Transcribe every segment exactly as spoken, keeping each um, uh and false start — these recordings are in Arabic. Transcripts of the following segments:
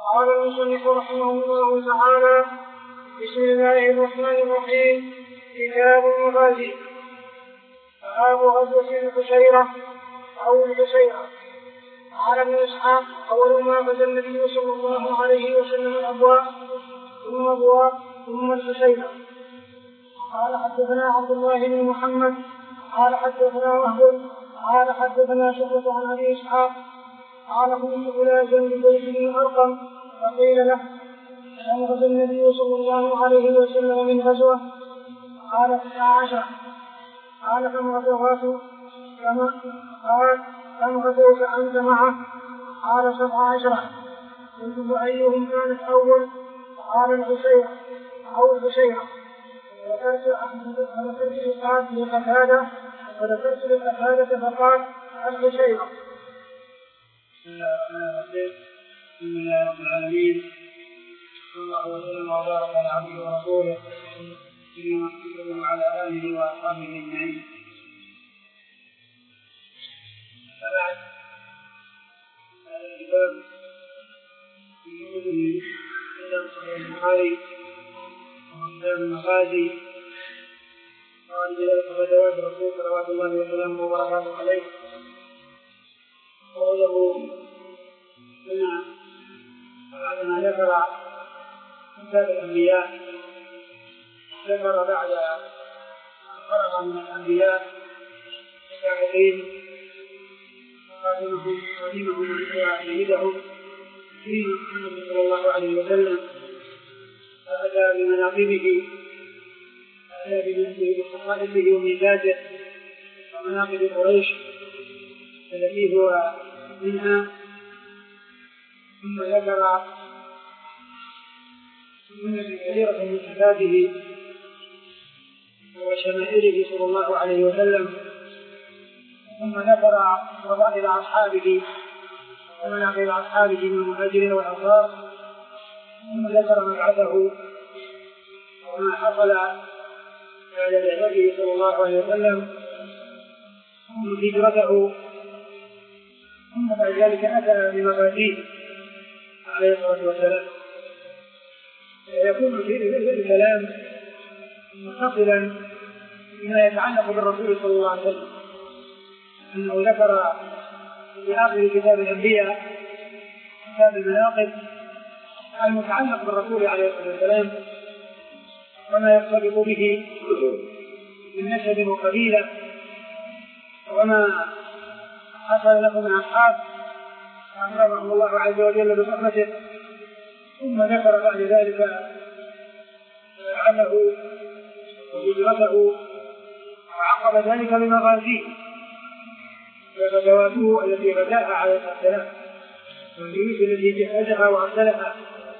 قال المصنف رحمه الله تعالى: بسم الله الرحمن الرحيم. كتاب المغازي. باب غزوة البشيرة أو البشيرة. قال ابن إسحاق: أول ما غزا النبي صلى الله عليه وسلم الأبواء ثم أبواء ثم البشيرة. قال حدثنا عبد الله بن محمد قال حدثنا وهب قال حدثنا شعبة عن أبي إسحاق قال كنت غلازا لزيد بن أرقم فقيل له: كم غزا النبي صلى الله عليه وسلم من غزوة؟ قال تسع عشر. قال كم غزوات قال كم غزوت أنت معه؟ قال سبع عشر. قلت فأيهم كانت أول؟ قال البشيرة أو البشيرة. فذكرت لسعد بن قتادة فذكرت لقتادة فقال البشيرة. بسم الله رب العالمين صلى الله وسلم وبارك على عبده ورسوله سيدنا محمد وعلى آله وأصحابه أجمعين. فبعد هذا الكتاب في كتبه عند صحيح البخاري وكتاب المغازي وعن ذلك غزوات الرسول صلوات الله وسلامه وبركاته عليه. قوله هنا بعد ما ذكر كتاب الأنبياء ذكر بعد أن فرغ من الأنبياء الكافرين خاتمهم خاتمهم وسيدهم سيدنا محمد صلى الله عليه وسلم فأتى بمناقبه أتى بنفسه بخصائصه وميزاته ومناقب قريش التي هو منها. ثم ذكر سنة كثيرة من صفاته وشمائله صلى الله عليه وسلم. ثم ذكر فضائل أصحابه ومناقب أصحابه من المهاجرين والأنصار. ثم ذكر مبعثه وما حصل بعد بعثته صلى الله عليه وسلم ثم هجرته. ثم بعد ذلك أتى بمفاتيح عليه الصلاة والسلام. ويكون في الكلام متصلا بما يتعلق بالرسول صلى الله عليه وسلم، أنه ذكر في آخر كتاب الأنبياء كتاب المناقب المتعلق بالرسول عليه الصلاة والسلام وما يرتبط به من نسب وقبيلة وما حصل له من أصحاب أكرمهم الله عز وجل بصحبته. ثم ذكر بعد ذلك فعله وهجرته وعقب ذلك بمغازيه وغزواته التي غزاها عليه الصلاة والسلام والجيوش التي جهزها وأرسلها.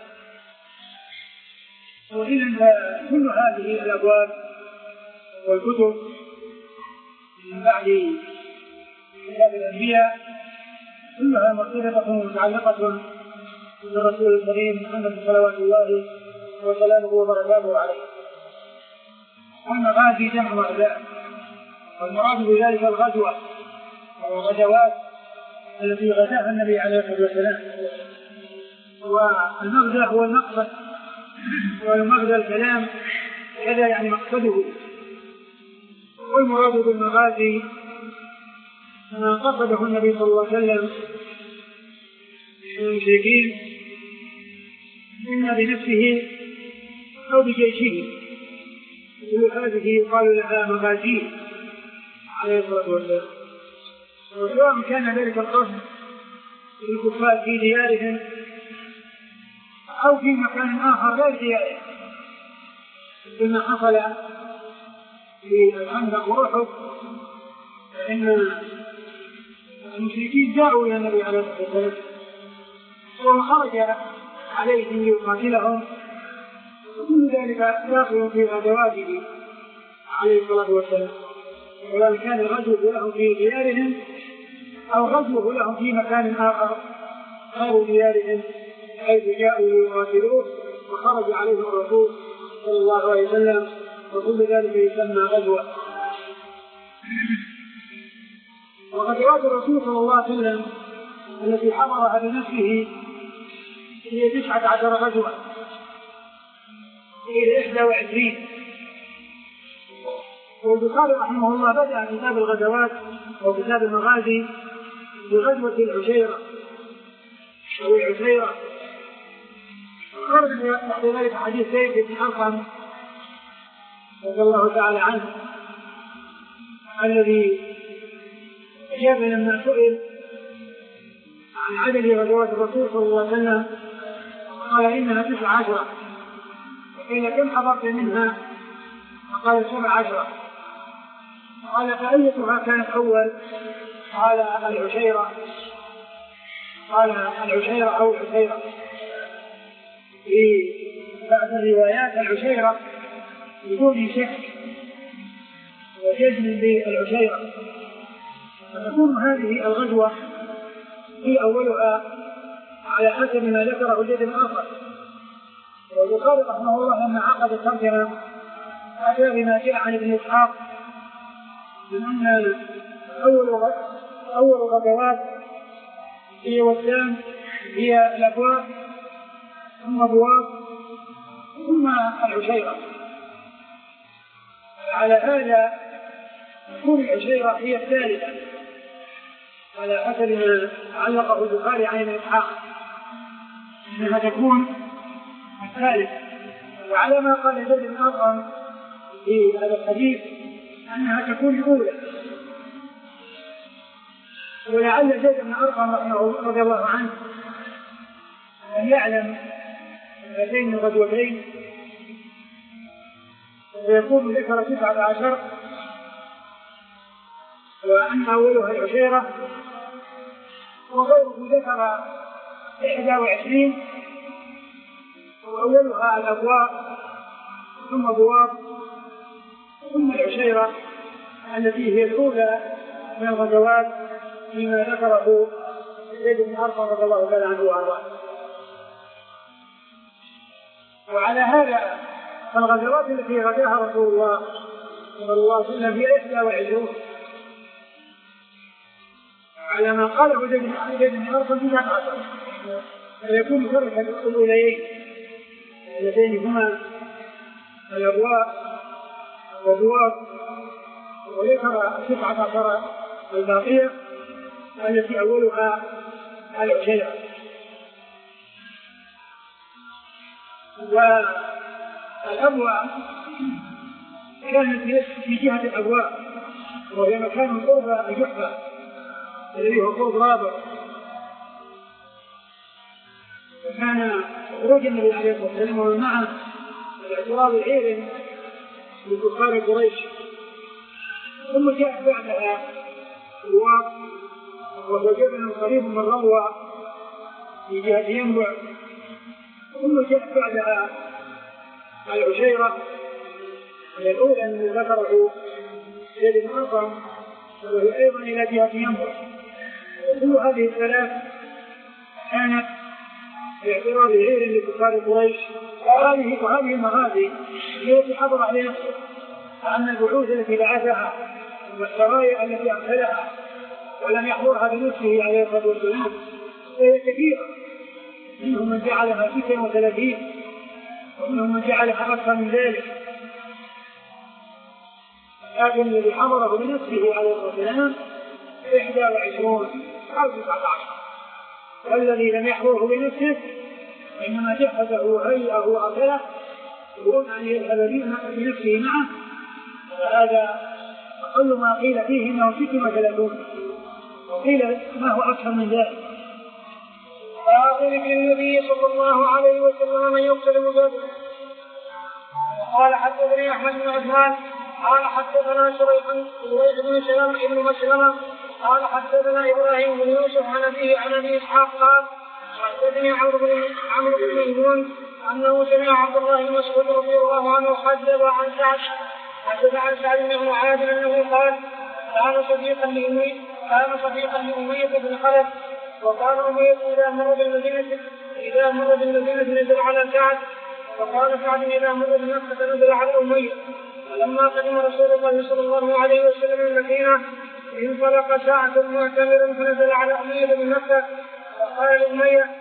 وإذا كل هذه الأبواب والكتب من بعد كتاب الأنبياء كلها مرتبطة ومتعلقة بالرسول الكريم محمد صلوات الله وسلامه وبركاته عليه. والمغازي جمع غزاء، والمراد بذلك الغزوة والغزوات التي غزاها النبي عليه الصلاة والسلام. والمغزى هو المقصد، والمغزى الكلام كذا يعني مقصده. والمراد بالمغازي ما قصده النبي صلى الله عليه وسلم من المشركين إما بنفسه أو بجيشه. كل هذه يقال لها مغازي عليه الصلاة والسلام. وسواء كان ذلك القصد للكفار في ديارهم أو في مكان آخر غير ديارهم، كما حصل في الخندق وأحد، فإن المشركين جاءوا إلى النبي عليه الصلاة والسلام وخرج عليهم ليقاتلهم، وكل ذلك داخل في غزواته عليه الصلاة والسلام. ولو كان الغزو لهم في ديارهم أو غزوه لهم في مكان آخر غير ديارهم حيث جاءوا ليقاتلوه وخرج عليهم الرسول صلى الله عليه وسلم، وكل ذلك يسمى غزوة. وغزوات الرسول صلى الله عليه وسلم التي حضرها بنفسه هي تسعة عشر غزوة إلى إحدى وعشرين. والبخاري رحمه الله بدأ كتاب الغزوات وكتاب المغازي بغزوة العشيرة أو العشيرة. خرج في ذلك حديث زيد بن أرقم رضي الله تعالى عنه الذي أجاب لما سئل عن عدد غزوات الرسول صلى الله عليه وسلم قال إنها تسع عشرة، وقيل كم حضرت منها؟ فقال سبع عشرة. قال فأيتها كانت أول؟ قال العشيرة. قال العشيرة أو العشيرة. في بعض الروايات العشيرة بدون شك وجزم بالعشيرة. فتكون هذه الغزوة في أولها على حسب ما ذكره زيد بن أرقم. والبخاري رحمه الله لما عقد الترجمة أتى بما جاء عن ابن إسحاق من أن أول أول غزوات هي والشام هي الأبواب ثم بواب ثم العشيرة. على هذا تكون العشيرة هي الثالثة على حسب ما علقه البخاري عن ابن إسحاق أنها تكون الثالثة. وعلى ما قال زيد بن أرقم في هذا الحديث أنها تكون الأولى. ولعل زيد بن أرقم رضي الله عنه أن يعلم هاتين الغزوتين ويكون ذكر تسعة عشر وأن أولها العشيرة وغيره ذكر إحدى وعشرين وأولها الأبواب ثم بواب ثم العشيرة التي هي الأولى من الغزوات فيما ذكره زيد بن أرقم رضي الله تعالى عنه وأرضاه. وعلى هذا فالغزوات التي غزاها رسول الله صلى الله عليه وسلم هي إحدى وعشرون على ما قاله زيد بن أرقم في ذاك عشر، فيكون فرق الأوليين اللتين هما الأبواب والبواب، وذكر تسعة عشر الباقية التي أولها العشيرة. والأبواب كانت في جهة الأبواب وهي مكان الأوفى الجحفة الذي هو فوق رابع، وكان خروج النبي عليه الصلاة والسلام ومعه الاعتراض عير لكفار قريش. ثم جاء بعدها الواق وهو جبل قريب من روى في جهة ينبع. ثم جاء بعدها العشيرة هي الأولى التي ذكره زيد بن أرقم وهي أيضا إلى جهة ينبع. وكل هذه الثلاث كانت باعتراض عير لكفار قريش. وهذه وهذه المغازي هي التي حضر عليها أن البعوث التي بعثها والسرايا التي أرسلها ولم يحضرها بنفسه عليه الصلاة والسلام فهي كثيرة، منهم من جعلها ستة وثلاثين ومنهم من جعلها أكثر من ذلك، لكن الذي حضره بنفسه عليه الصلاة والسلام إحدى وعشرون أو تسعة عشر، والذي لم يحضره بنفسه إنما جهزه هيئه وأرسله يقول أن يذهب بنفسه معه، فهذا أقل ما قيل فيه إنه ستة وثلاثون، وقيل ما هو أكثر من ذلك. آخر في النبي صلى الله عليه وسلم من يقتل مجاهدا. قال حدثني أحمد بن عثمان قال حدثنا شريح بن سلمة بن مسلمة قال حدثنا إبراهيم بن يوسف عن أبيه عن أبي إسحاق قال حدثني عمرو بن عمرو بن ميمون أنه سمع عبد الله بن مسعود رضي الله عنه حدث عن سعد حدث عن سعد بن معاذ أنه قال كان صديقا لأمية كان صديقا لأمية بن خلف، وكان أمية إذا مر بالمدينة إذا مر بالمدينة نزل على سعد، وقال سعد إذا مر بمكة نزل على أمية. فلما قدم رسول الله صلى الله عليه وسلم المدينة انطلق سعد معتمرا فنزل على أمية بمكة، فقال لأمية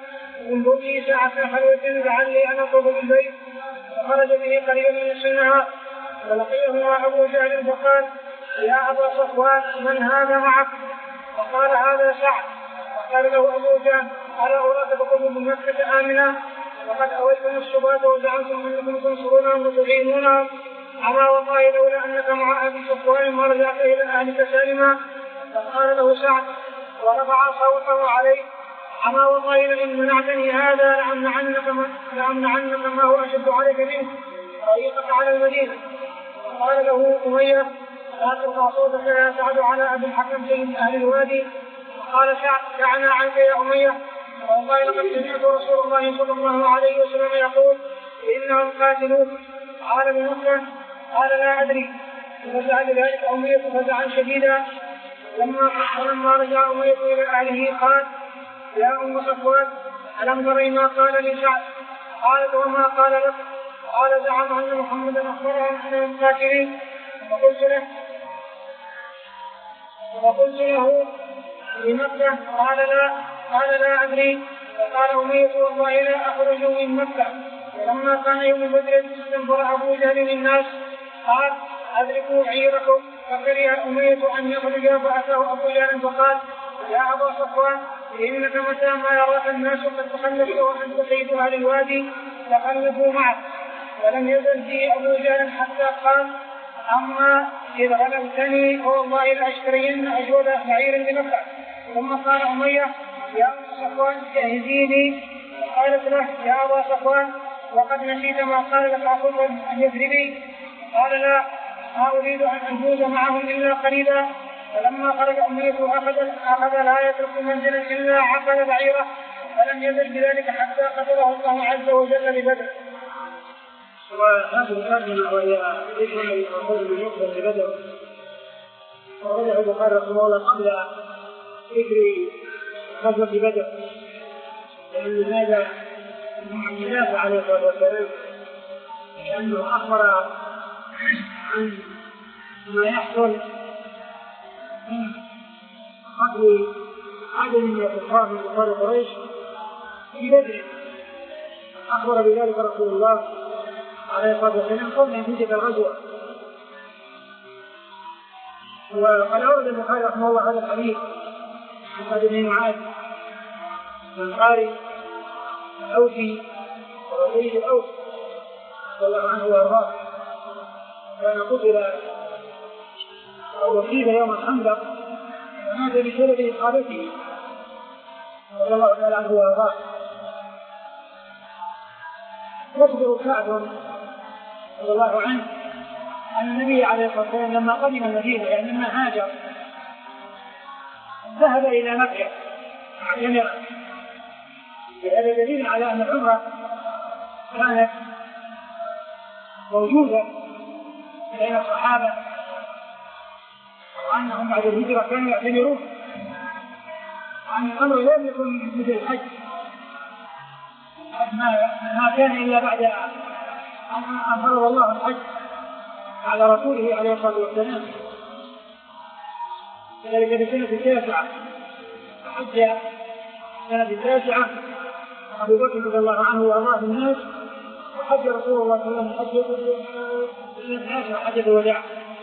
انظر لي ساعة خلوة لعلي أن أطوف بالبيت. فخرج به قريبا من السنة فلقيه أبو جهل فقال يا أبا صفوان من هذا معك؟ فقال هذا سعد. فقال له أبو جهل ألا أراك تقوم بمكة آمنا وقد أويتم الصباة وزعمتم أنكم تنصرونهم وتعينونهم أما والله لولا أنك مع أبي صفوان ما رجعت إلى أهلك سالما. فقال له سعد ورفع صوته عليه أما والله لئن منعتني هذا لأمنعنك ما, لأمنعنك ما هو أشد عليك منه طريقك على المدينة. قال له أمية لا ترفع صوتك يا سعد على أبي الحكم سيد أهل الوادي. قال سعد دعنا عنك يا أمية والله لقد سمعت رسول الله صلى الله عليه وسلم يقول إنهم قاتلوك. قال بمكة قال لا أدري. ففزع لذلك أمية فزعا شديدا. لما لما رجع أمية إلى أهله قال يا أم صفوان ألم تري ما قال لي سعد؟ قالت وما قال لك؟ قال زعم أن محمدا أخبرهم أنهم قاتلين. فقلت له فقلت له بمكة قال لا قال لا أدري. فقال أمية والله لا أخرج من مكة. ولما كان يوم بدر استنفر أبو جهل الناس قال أدركوا عيركم. فكره أمية أن يخرج فأتاه أبو جهل فقال يا أبا صفوان إنك متى ما يراك الناس قد تخلفت وأنت سيد أهل الوادي تخلفوا معك. ولم يزل فيه أبو جهل حتى قال أما إذ غلبتني والله لأشترين أجود بعير بمكة. ثم قال أمية يا أبا صفوان جهزيني. قالت له يا أبا صفوان وقد نسيت ما قال لك أخوك اليثربي؟ قال لا ما أريد أن أجوز معهم إلا قليلا. فلما خرج أمية أخذ, أخذ لا يترك منزلا إلا عقل بعيره فلم يزل بذلك حتى قتله الله عز وجل ببدر. وهذه الترجمة وهي ذكر الرسول من يقبل ببدر ورجع البخاري رحمه الله قبل ذكر غزوة بدر لأن هذا معجزات عليه الصلاة والسلام لأنه أخبر عن ما يحصل من قتل عدد من الكفار من كفار قريش في بدر. أخبر بذلك رسول الله عليه الصلاة والسلام قبل نتيجة الغزوة. وقد أورد البخاري رحمه الله هذا الحديث عن سعد بن معاذ من قاري الأوسي ورسول الأوس رضي الله عنه وأرضاه كان قتل أو أصيب يوم الخندق ومات بسبب إصابته رضي الله تعالى عنه وأرضاه. يخبر سعد رضي الله عنه أن النبي عليه الصلاة والسلام لما قدم المدينة يعني لما هاجر ذهب إلى مكة معتمرا. هذا دليل على أن العمرة كانت موجودة بين الصحابة وأنهم بعد الهجرة كانوا يعتمرون وأن الأمر لم يكن مثل الحج ما كان إلا بعد أن فرض الله الحج على رسوله عليه الصلاة والسلام. ذلك في السنة التاسعة حج السنة التاسعة أبو بكر رضي الله عنه وأرضاه الناس وحج رسول الله صلى الله عليه وسلم حج السنة التاسعة حجة الوداع.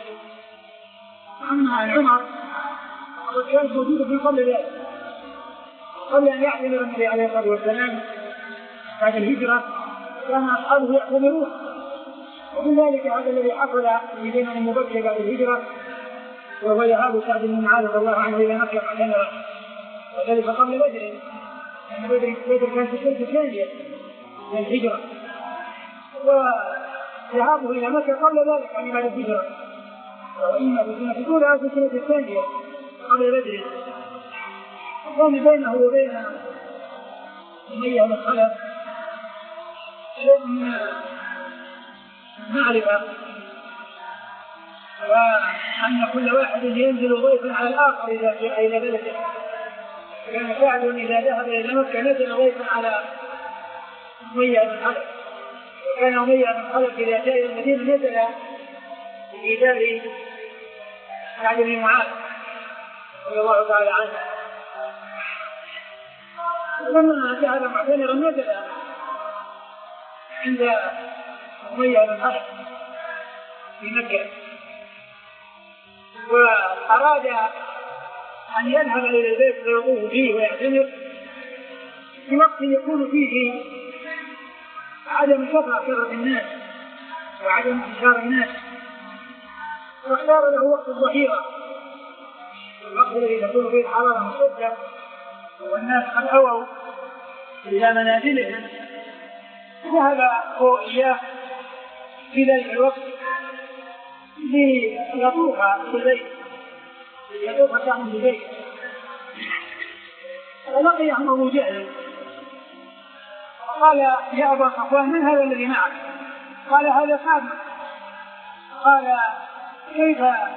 أما العمر فقد كانت موجودة في قبل ذلك قبل أن يعتمر النبي عليه الصلاة والسلام بعد الهجرة كان أصحابه يعتمرون. ومن ذلك هذا الذي حصل في زمن مبكر بعد الهجرة وهو ذهاب سعد بن معاذ رضي الله عنه إلى مكة معتمرا وذلك قبل بدر لأن بدر كان في السنة الثانية من الهجرة وذهابه إلى مكة قبل ذلك يعني بعد الهجرة وإما في السنة الأولى في السنة الثانية قبل بدر. وكان بينه وبين أمية بن خلف شيء من معرفة وأن كل واحد ينزل ضيفا على الآخر إذا جاء إلى بلده. كان سعد إذا ذهب إلى مكة نزل ضيفا على أمية بن خلف وكان أمية بن خلف إذا جاء إلى المدينة نزل في دار سعد بن معاذ رضي الله تعالى عنه. لما جعل معتمرا نزل عند أمية بن خلف في مكة، وأراد أن يذهب إلى البيت فيطوف فيه ويعتمر في وقت يكون فيه عدم كثرة كثرة الناس وعدم انتشار الناس، واختار له وقت الظهيرة، الوقت الذي تكون فيه الحرارة مشدة والناس قد أووا إلى منازلهم. ذهب هو إياه في ذلك الوقت ليطوف بالبيت يطوف كان بالبيت، فلقيهم أبو جهل قال يا أبا صفوان من هذا الذي معك؟ قال هذا سعد. قال كيف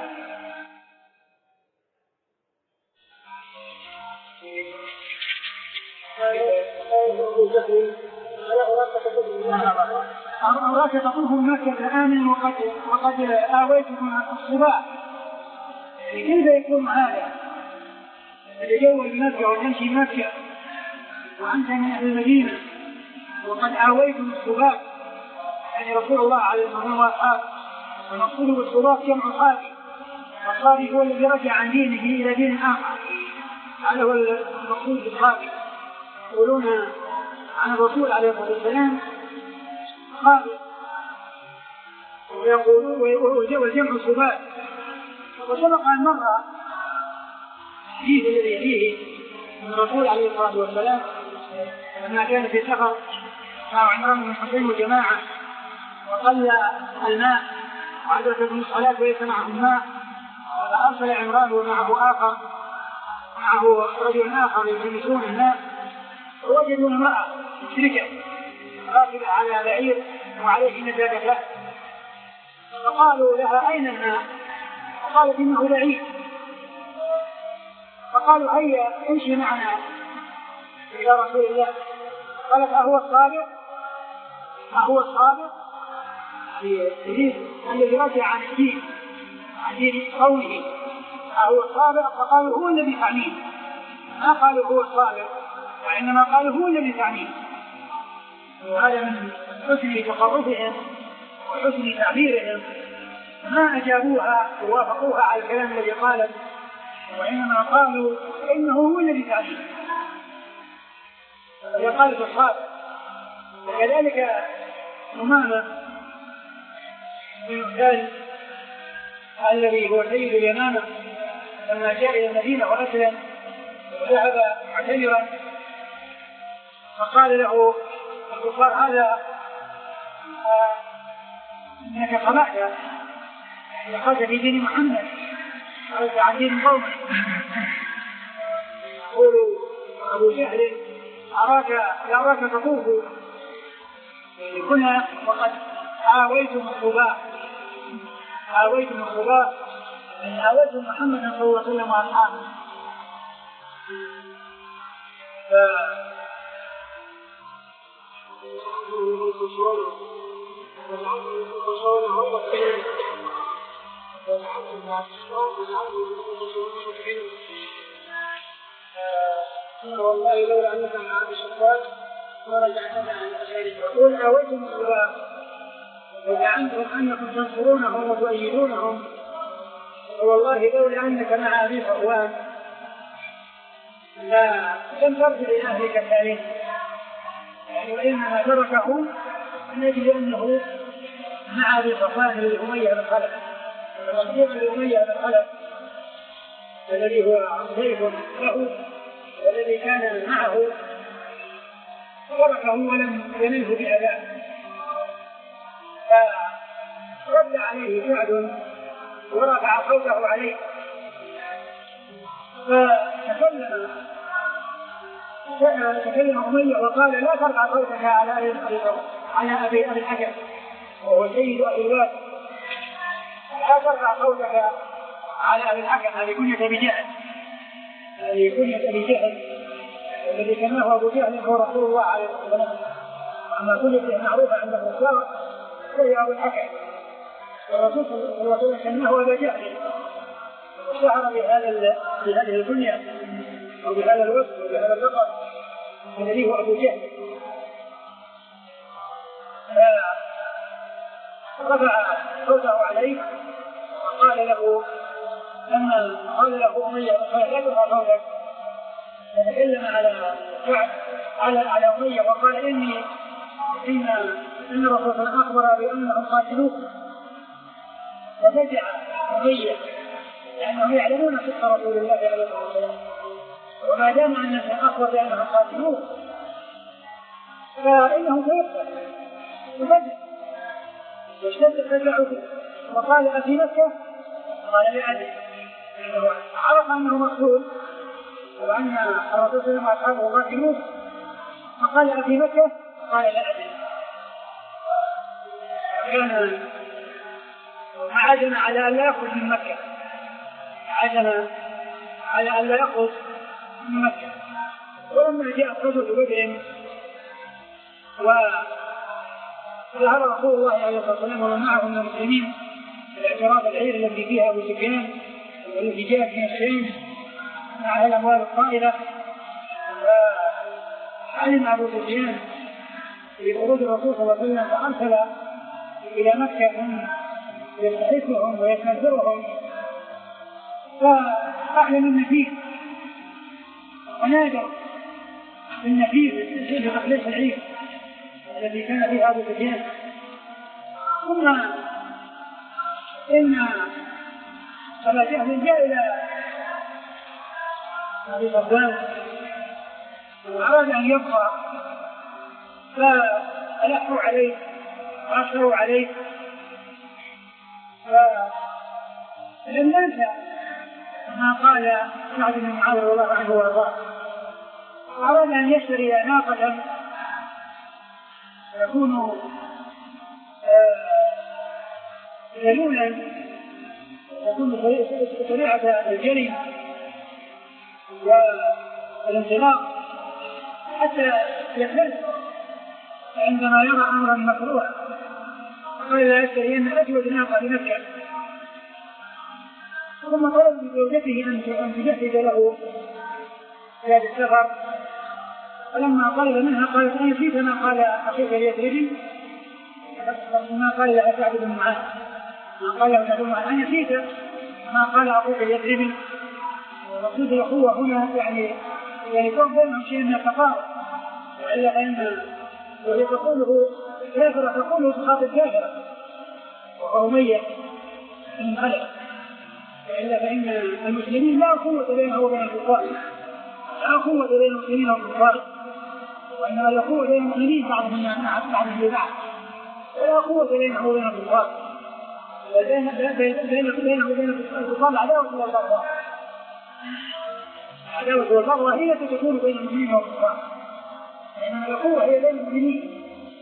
أراك تطوف مكة آمن وقد وقد آويتكم الصباح، كيف يكون هذا؟ تتجول مكة وتمشي مكة وأنت من أهل المدينة وقد آويتم الصباح، يعني رسول الله عليه الصلاة والسلام وأصحابه، ونقصده بالصباح جمع صافي، والصافي هو الذي رجع عن دينه إلى دين آخر، هذا هو المقصود بالصافي. يقولون عن الرسول عليه الصلاة والسلام صافي، ويقولون والجمع صباح. وسبق أن مر الحديث الذي فيه من الرسول عليه الصلاة والسلام لما كان في سفر مع عمران بن حسين وجماعة وقل الماء وأدركتهم الصلاة وليس معهم ماء، فأرسل عمران ومعه آخر معه رجل آخر يلتمسون الماء، ووجدوا امرأة مشركة راكبة على بعير وعليه نجاة، فقالوا لها أين الماء؟ فقالت إنه بعيد. فقالوا هيا امشي معنا إلى رسول الله. قالت أهو الصادق؟ أهو الصادق؟ الذي رجع عن الدين عن دين قوله أهو الصادق؟ فقالوا هو الذي تعنيه، ما قالوا هو الصادق وإنما قالوا هو الذي تعنيه. وهذا من حسن تقربهم وحسن تعبيرهم، ما أجابوها ووافقوها على الكلام الذي قاله، وإنما قالوا إنه هو الذي تعنيه وقالت الصادق. وكذلك أمامة بن عثمان الذي هو سيد اليمامة لما جاء إلى المدينة وأسلم وذهب معتمرا، فقال له الكفار هذا آه إنك خلعت دخلت في دين محمد خرجت عن دين قومك. يقول أبو جهل أراك أراك تطوف كنا وقد آويتم الصباح آويتم الصباح من آويتم محمد صلى الله عليه وسلم وأصحابه. والله لولا أنك مع هذا الشيطان ورجعتنا عن الخير. يقول آويتم الصباح وزعمتم أنكم تنصرونهم وتؤيدونهم، والله لولا أنك مع أبي صفوان لا لم ترجع إلى أهلك الثالث، يعني وإنما تركه من أجل أنه مع أبي صفوان لأمية بن خلف، الرقيق لأمية بن خلف الذي هو ضيف له والذي كان معه، تركه ولم ينله بأذاه، فرد عليه سعد ورفع صوته عليه فتكلم تكلم أمية وقال لا ترفع صوتك على على أبي أبي الحكم وهو سيد أهل الواد، لا ترفع صوتك على أبي الحكم، هذه كنية أبي جهل، هذه كنية أبي جهل الذي كما أبو جهل هو رسول الله عليه الصلاة والسلام، أما كنية معروفة عند الرسول فهي أبو الحكم، والرسول صلى الله عليه وسلم كانه أبا جهل، وشعر بهذا بهذه الكنية وبهذا الوصف وبهذا اللقب الذي هو أبو جهل، فرفع صوته عليه وقال له لما قال له أمية قال لا ترفع صوتك، فتكلم على كعب على على أمية وقال إني إن إن الرسول أخبر بأنهم قاتلوه، ففزع أمية لأنهم يعلمون صدق رسول الله عليه الصلاة والسلام، وما دام أن أخبر بأنهم قاتلوه فإنه سيقتل، ففزع واشتد فزعه وقال أفي مكة؟ قال لا أدري، عرف أنه مقتول وأن الرسول صلى الله عليه وسلم وأصحابه قاتلوه، فقال أفي مكة؟ قال لا أدري. كان عزم على أن لا يخرج من مكة، عزم على أن لا يخرج من مكة. ولما جاء غزوة بدر وظهر رسول الله عليه الصلاة والسلام ومن معه من المسلمين باعتراف العير التي فيها أبو سفيان والتي جاءت من الشام مع الأموال الطائلة، فعلم أبو سفيان بخروج الرسول صلى الله عليه وسلم فأرسل إلى مكة أن يستحثهم ويستنفرهم، فأعلن النفير ونادى النفير بتخليص العير الذي كان فيها أبو سفيان. ثم إن أبا جهل جاء إلى أبي صفوان وأراد أن يبقى، فألحوا عليه وأشروا عليه، فلم ينسى ما قال سعد بن معاذ رضي الله عنه وارضاه، وأراد أن يشتري ناقة يكون ذلولا يكون سريعة الجري والانطلاق حتى يفلت عندما يرى أمرا مكروها، قال لا يشترين أجود ناقة بمكة. ثم طلب بزوجته أن تجهز له زاد السفر، فلما طلب منها قالت أن نسيت ما قال أخيك اليثربي، ما قال لها سعد بن معاذ، ما قال لها سعد بن معاذ أن نسيت ما قال أخوك اليثربي. ومقصود الأخوة هنا يعني يعني يكون بينهم شيء من التقارب، وإلا فإن وهي تقوله كافرة تقوله تخاطب كافرة وهو أمية بن خلف، وإلا فإن المسلمين لا قوة بينه وبين الكفار، لا قوة بين المسلمين والكفار، وإنما لا قوة بين المؤمنين بعضهم مع بعضهم لبعض، ولا قوة بينه وبين الكفار، وبين بينه وبين الكفار عداوة والبغضاء. العداوة والبغضاء هي التي تكون بين المؤمنين والكفار، إنما القوة هي بين المؤمنين.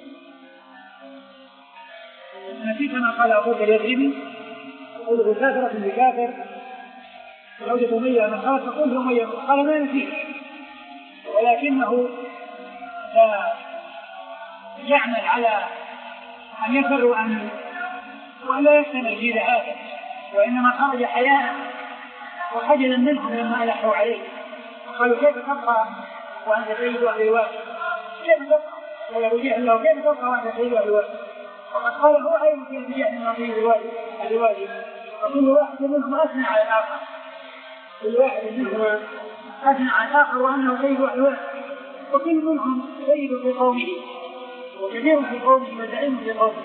نسيت ما قال أخوك اليثربي، قوله كافرة بكافر، زوجة أمية من خالد تقول لأمية قال ما نسيت، ولكنه لا يعمل على أن يفر وأن ولا يحتمل في ذهابه، وإنما خرج حياء وخجل منهم لما ألحوا عليه، قالوا كيف تبقى وأنت سيد أهل الوادي؟ كيف تبقى؟ ويرجع له كيف تبقى وأنت سيد أهل الوادي؟ وقد قال هو أيضا في ارتجاع من سيد الوادي، وكل واحد منهم أثنى على الآخر، كل واحد منهم أثنى على الآخر وأنه سيد أهل الوادي، وكل منهم سيد في قومه وكبير في قومه وزعيم في قومه.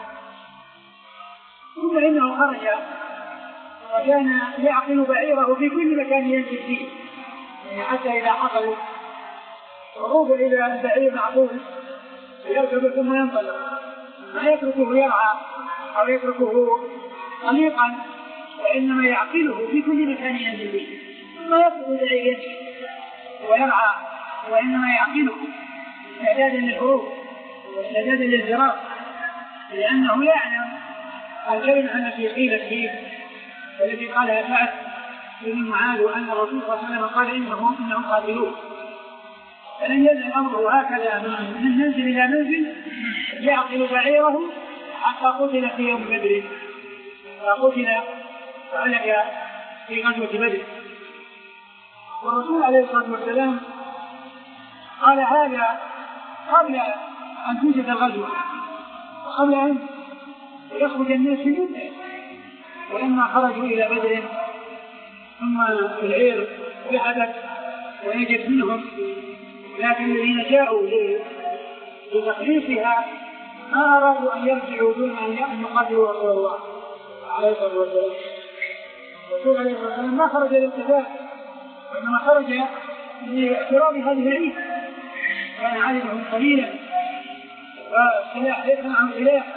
ثم إنه خرج وكان يعقل بعيره في كل مكان يمشي فيه، يعني حتى إذا حصلوا عروض إلى البعير معقول يركب ثم ينطلق، ما يتركه يرعى أو يتركه طليقا، وإنما يعقله في كل مكان ينزل فيه، ثم يطلق إليه يمشي ويرعى، وإنما يعقله استعدادا للحروب واستعدادا للفرار، لأنه يعلم الكلمة التي قيلت فيه والتي قالها سعد بن معاذ أن الرسول صلى الله عليه وسلم قال إنهم إنهم قاتلون، فلن يزل أمره هكذا من منزل إلى منزل يعقل بعيره حتى قتل في يوم بدر، فقتل وهلك في غزوة بدر. والرسول عليه الصلاة والسلام قال هذا قبل أن توجد الغزوة وقبل أن يخرج الناس في مدة، ولما خرجوا إلى بدر ثم العير ذهبت ويجد منهم، لكن الذين جاءوا لتخليصها ما أرادوا أن يرجعوا دون أن يقاتلوا رسول الله عليه الصلاة والسلام. الرسول عليه الصلاة والسلام ما خرج للقتال، وإنما خرج لاحترام هذه العيد، كان عددهم قليلا والسلاح ليس معهم سلاح،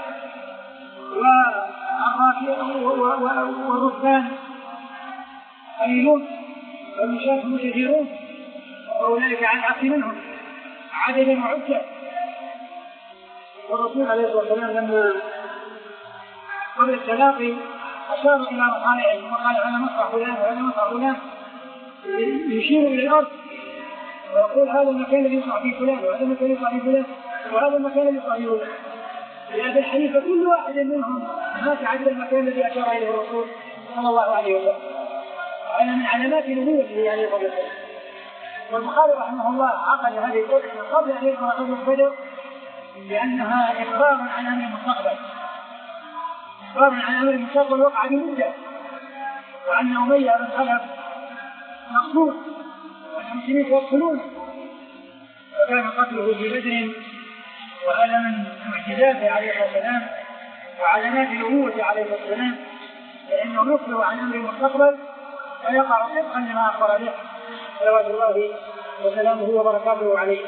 والركبان قليلون والمشاة كثيرون، وأولئك عن عقل منهم عددا وعدة. والرسول عليه الصلاة والسلام لما قبل التلاقي أشار إلى مصالحهم وقال أنا مصرع فلان وأنا مصرع فلان، يشير إلى الأرض ويقول هذا المكان الذي يصنع فيه فلان وهذا المكان يصنع فيه فلان وهذا المكان الذي يصنع فيه فلان. لهذا الحديث كل واحد منهم ما تعدى المكان الذي أشار إليه الرسول صلى الله عليه وسلم، وأنا من علامات نبوته عليه الصلاة والسلام. والبخاري رحمه الله عقد هذه القصة قبل أن يذكر غزوة بدر لأنها إخبار عن أمر المستقبل، إخبار عن أمر المستقبل وقع بمدة، وأن أمية بن خلف مقصود والمسلمين يقتلونه، وكان قتله في بدر، وهذا من معجزاته عليه الصلاة والسلام وعلامات نبوته عليه الصلاة والسلام، لأنه يخبر عن أمر المستقبل ويقع طبقا لما أخبر به صلوات الله وسلامه وبركاته عليه.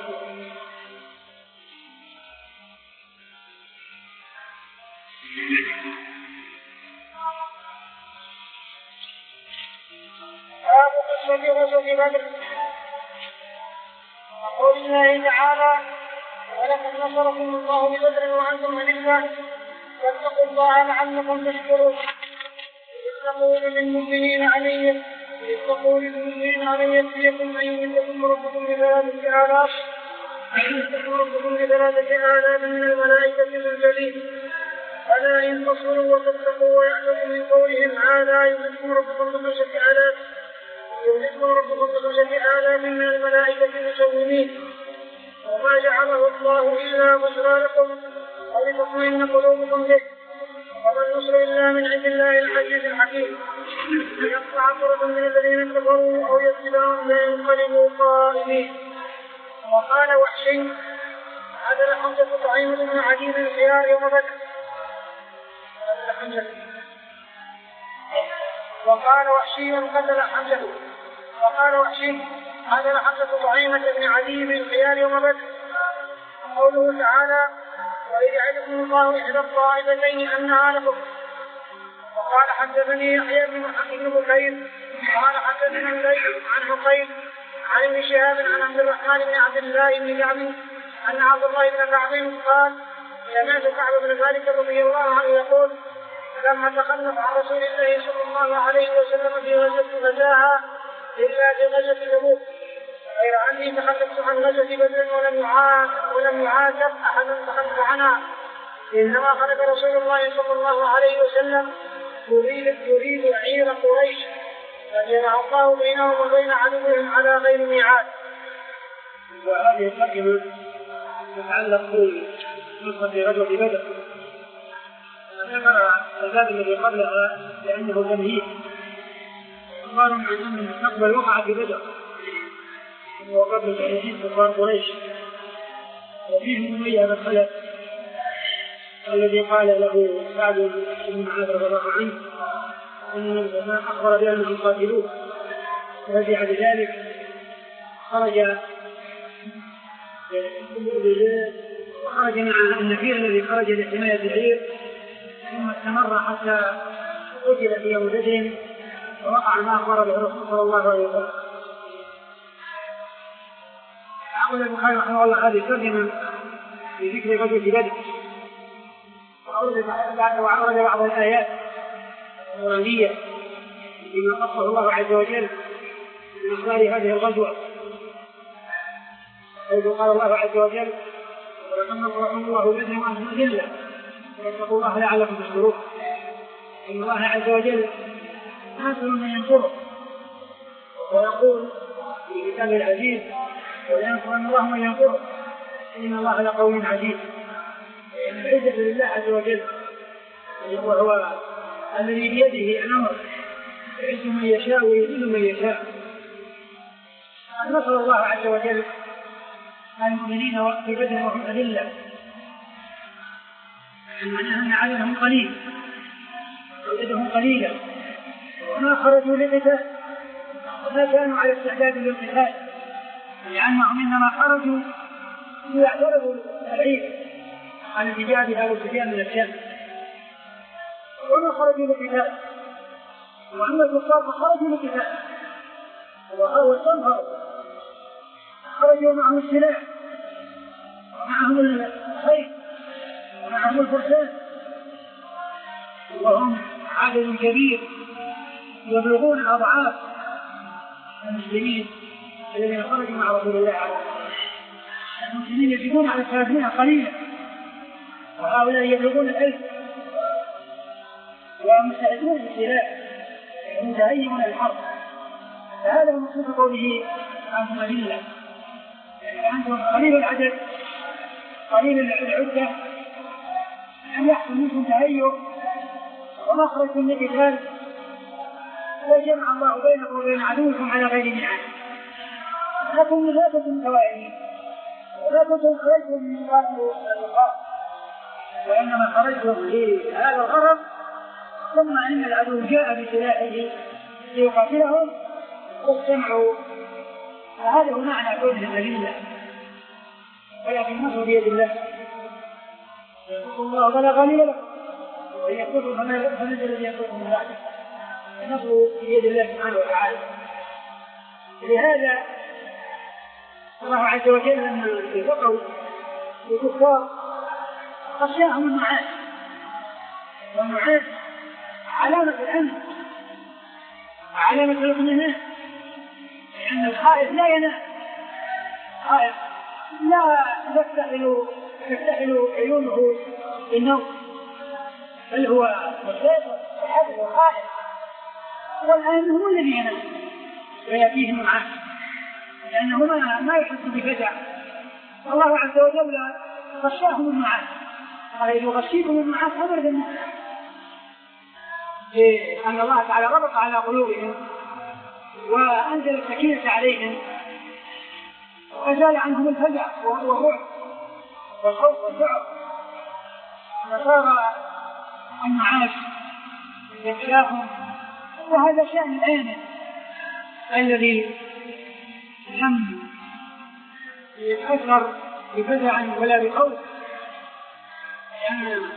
باب قصة غزوة بدر. وقول الله تعالى ولقد نصركم الله ببدر وأنتم أذلة فاتقوا الله لعلكم تشكرون. إذ تقول للمؤمنين علي إذ تقول للمؤمنين علي يكفيكم أن يمدكم ربكم بثلاثة آلاف أن يمدكم ربكم بثلاثة آلاف من الملائكة منزلين ألا إن تصبروا وتتقوا ويعلموا من قولهم هذا يمدكم ربكم بخمسة آلاف يمدكم ربكم بخمسة آلاف من الملائكة مسومين وما جعله الله إلا بشرى لكم ولتطمئن قلوبكم به وما النصر إلا من عند الله العزيز الحكيم. يقطع طرفا من الذين كفروا أو يتبعهم فينقلبوا خائبين. وقال وحشي هذا حمزة طعيمة بن عدي الخيار يوم بدر. وقال وحشي قتل حمزة وقال وحشي هذا حمزة طعيمة بن عدي الخيار يوم بدر. قوله تعالى وإذ يعدكم الله إحدى الطائفتين أنها لكم. وقال حدثني يحيى بن بكير قال حدثنا الليث عن حقيق عن ابن شهاب عن عبد الرحمن بن عبد الله بن كعب أن عبد الله بن كعب قال سمعت كعب بن مالك رضي الله عنه يقول لما تخلف عن رسول الله صلى الله عليه وسلم في غزوة غزاها إلا في غزوة تبوك غير أني تخلفت عن غزوة بدر ولم ولم يعاتب أحد تخلف عنها إنما خرج رسول الله صلى الله عليه وسلم يريد يريد عير قريش فجمع الله بينهم وبين عدوهم على غير ميعاد. وهذه الترجمة تتعلق بقصة غزوة بدر. ذكر الباب الذي قبلها لأنه تمهيد أخبار عن أن المستقبل وقع في بدر وقبل تحديد كفار قريش. وفيه أمية بن خلف الذي قال له سعد بن معاذ رضي الله عنه أن أخبر بأنهم قاتلوه فرجع بذلك خرج وخرج مع النفير الذي خرج لحماية العير ثم استمر حتى قتل في يوم بدر ووقع ما أخبر به الرسول صلى الله عليه وسلم. أقول البخاري رحمه الله هذه ترجمة في ذكر غزوة بدر وعرض بعض الآيات القرآنية بما قصه الله عز وجل من أخبار هذه الغزوة، حيث قال الله عز وجل ولقد نصركم الله بدر وأنتم أذلة فاتقوا الله لعلكم تشكرون. إن الله عز وجل ناصر من ينصره ويقول في كتابه العزيز وينصر الله من ينصره إن الله لقوي عزيز. العزة لله عز وجل وهو الذي بيده الأمر يعز من يشاء ويذل من يشاء. نصر الله عز وجل المؤمنين وقت بدر وهم أذلة معناها أن عددهم قليل عددهم قليلة وما خرجوا للقتال وما كانوا على استعداد للقتال لأنهم إنما خرجوا ليعترضوا العيد عن انتجاب أبو سفيان من الشام وما خرجوا للقتال. وأما الكفار فخرجوا للقتال واستنفروا خرجوا معهم السلاح ومعهم الخيل ومعهم الفرسان وهم عدد كبير يبلغون أضعاف المسلمين الذين خرجوا مع رسول الله عليه الصلاة والسلام. المسلمين يجدون على ثلاثمائة قليلا وهؤلاء يبلغون الألف ومستعدون بالسلاح متهيئون الحرب. فهذا هو مقصود قوله عنهم أذلة عندهم قليل العدد قليل العدة أن يحصل منكم تهيؤ ومخرج من القتال وجمع الله بينكم وبين عدوكم على غير ميعاد. لكن لا تكونوا توائمين ولا كنتم خرجتم من قاتل الوقاف وإنما خرجتم لهذا الغرض ثم إن العدو جاء بسلاحه ليقاتلهم واجتمعوا. فهذا هو معنى كونهم أذلة ولكن النصر بيد الله يقول الله فلا غالب له وإن يقتلوا فنزل الذي يقتلوا من بعده. النصر بيد الله سبحانه وتعالى. لهذا الله عز وجل لما التقوا الكفار خشاهم النعاس والنعاس علامة الأمن وعلامة الاطمئنان لأن الخائف لا ينام خائف لا تفتحل تفتحل عيونه بالنوم بل هو مسافر وحدث وخائف والآن هو الذي ينام ويأتيه النعاس لأنه ما, ما يحس بفزع. الله عز وجل غشاهم النعاس قال إذ غشيكم النعاس أبدا لأن الله تعالى ربط على قلوبهم وأنزل السكينة عليهم وأزال عنهم الفزع والرعب والخوف والذعر فصار النعاس يغشاهم. وهذا شأن الآمن الذي لم يتأثر بفزع ولا بخوف لأن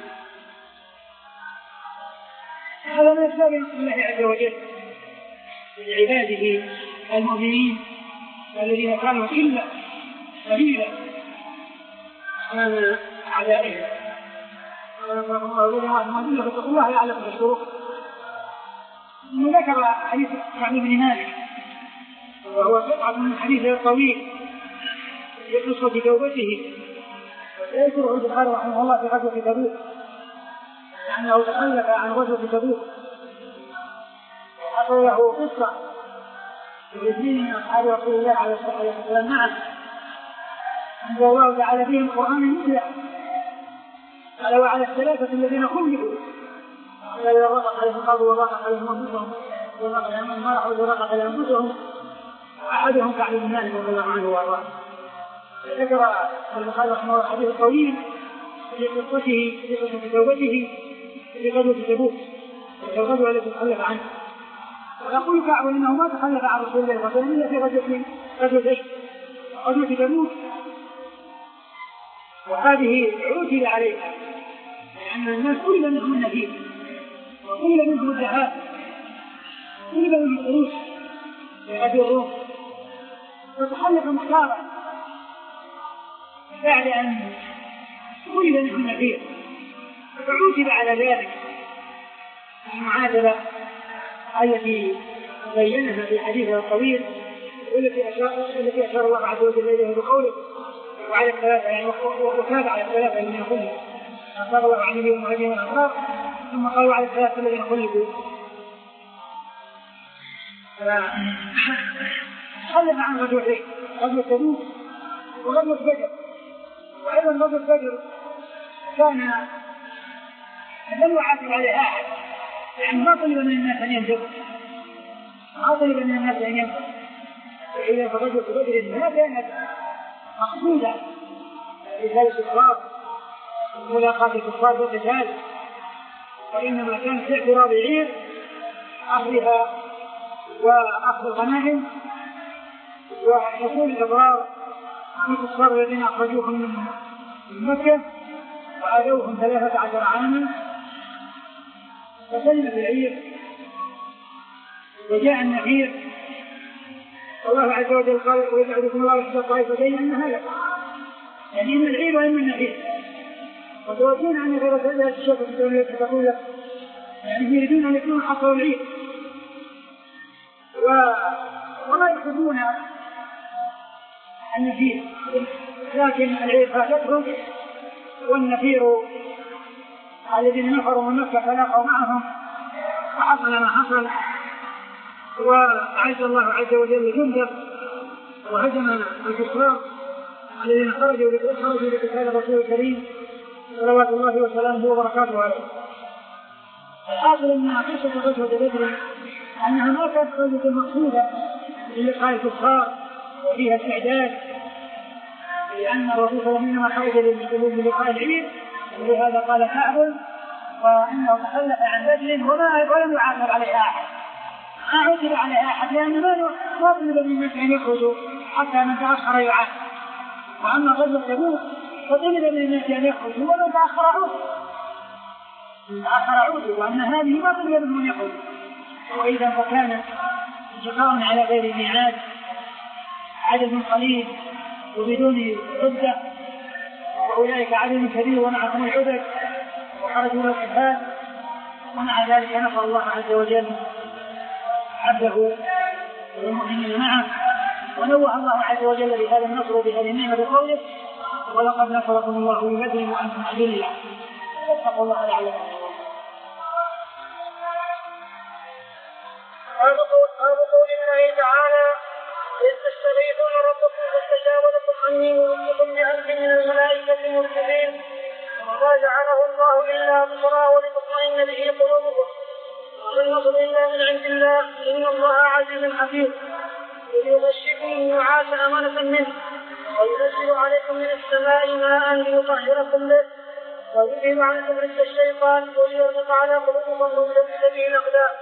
هذا من أسباب نصر الله عز وجل لعباده المؤمنين الذين كانوا إلا قليلا أمام أعدائهم. فاتقوا الله لعلكم تشكرون. ذكر حديث كعب بن مالك وهو قطعة من حديثه الطويل في قصة توبته وسيذكره البخاري رحمه الله في غزوة تبوك لأنه تخلف عن غزوة تبوك حصل له قصة باثنين من أصحاب رسول الله عليه الصلاة والسلام معه أنزل الله تعالى بهم القرآن يتلى قال وعلى الثلاثة الذين خلفوا قال إذا ضاقت عليهم الأرض وضاقت عليهم أنفسهم وضاقت عليهم المرح وضاقت عليهم أنفسهم وأحدهم كعب بن مالك رضي الله عنه وأرضاه. ذكر البخاري رحمه الله حديث طويل في قصته في قصة توبته في غزوة تبوك الغزوة التي تخلف عنه. ويقول كعب انه ما تخلف عن رسول الله صلى الله عليه وسلم الا في غزوة غزوة غزوة تبوك وهذه عُتب عليها لأن الناس كل منهم النبي وكل منهم الذهاب كل منهم الخروج لغزو الروم فتخلف مختارا بعد أن كل منهم النبي فعُتب على ذلك المعاتبة التي بينها في حديثها الطويل والتي أشار, التي أشار الله عز وجل إليها بقوله وعلى الثلاثة يعني وكاد على الثلاثة الذين خلقوا أصاب الله عن النبي والمهاجرين والأنصار ثم قالوا على الثلاثة الذين خلقوا خلف عن غزوتين غزوة تبوك وغزوة بدر. وأيضا غزوة بدر كان لم يعاقب عليها أحد، يعني ما طلب من الناس أن ينفقوا، ما طلب من الناس أن ينفقوا. وإذا غزوة بدر ما كانت مقصودة لقتال الكفار وملاقاة الكفار بالقتال، وإنما كانت اعتراض عير أخذها وأخذ الغنائم وحصول الأضرار عن الكفار الذين أخرجوهم من مكة وآذوهم ثلاثة عشر عاما. فسلمت العير وجاء النفير، الله عز وجل قال ويجعلكم الله إحدى الطائفتين أنها لكم، يعني إما العير وإما النفير. وتوجهون أن يغير هذا الشيء في الدولة تقول لك يعني يريدون أن يكونوا حصروا العير و... وما يحبون النفير، لكن العير فاتتهم والنفير الذين نفروا من مكة فلاقوا معهم وحصل ما حصل، وأعز الله عز وجل جنده وهزم الكفار الذين خرجوا لقتال الرسول الكريم صلوات الله وسلامه وبركاته عليه. الحاصل ان قصه غزوه بدر انها ما كانت غزوه مقصوده للقاء الكفار وفيها استعداد، لان الرسول صلى الله عليه وسلم خرج للقاء العير، ولهذا قال كعب وانه تخلف عن بدر وما ولم يعاقب عليها احد، ما عثر عليها احد، لان ما طلب من الناس ان يخرجوا حتى من تاخر يعاقب. واما غزوه تبوك فطلب من الناس ان يخرجوا ولو تاخر عودوا تاخر عودوا وان هذه ما طلب منهم ان يخرجوا. واذا فكان انتقام على غير ميعاد، عدد قليل وبدون عده، واولئك عدد كبير ومعهم العدد وخرجوا من القتال، ومع ذلك نصر الله عز وجل عبده والمؤمنين معه، ونوه الله عز وجل بهذا النصر وبهذه النعمه بقوله ولقد نصركم الله ببدر وانتم اذله فاتقوا الله لعلكم باب قول الله تعالى إذ تستغيثون ربكم فاستجاب لكم أني ممدكم بألف من الملائكة مرتفين وما جعله الله إلا بشرى ولتطمئن به قلوبكم وما النصر إلا من عند الله إن الله عزيز حكيم يغشكم النعاس أمانة منه وينزل عليكم من السماء ماء ليطهركم به ويذهب عنكم رجس الشيطان وليربط على قلوبكم ويثبت به الأقدام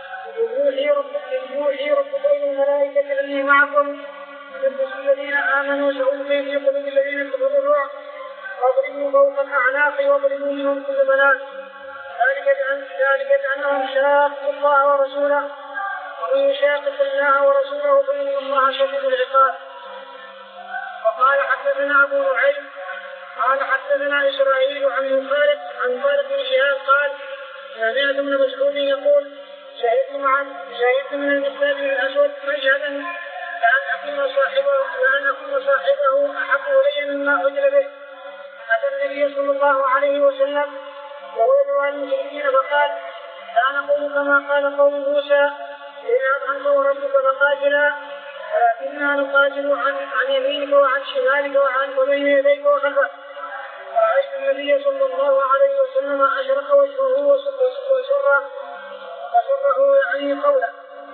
يوحي ربكم الملائكة أني معكم يثبت الذين آمنوا سألقي في قلوب الذين كفروا الرعب واضربوا فوق الأعناق واضربوا منهم كل بنان ذلك بأنهم شاقوا الله ورسوله ومن يشاقق الله ورسوله فإن الله شديد العقاب. وقال حدثنا أبو نعيم قال حدثنا إسرائيل عن خالد عن خالد بن شهاب قال سمعت ابن مسعود يقول شهدت مع شهدت من المقداد بن الأسود مشهدا لأن أكون صاحبه لأن أكون صاحبه أحب إلي مما أجل به. أتى النبي صلى الله عليه وسلم وهو عن المشركين فقال لا نقول كما قال قوم موسى إذا أنت وربك فقاتلا ولكننا نقاتل عن عن يمينك وعن شمالك وعن وبين يديك وخلفك. فرأيت النبي صلى الله عليه وسلم أشرق وجهه وسره فسره يعني قوله.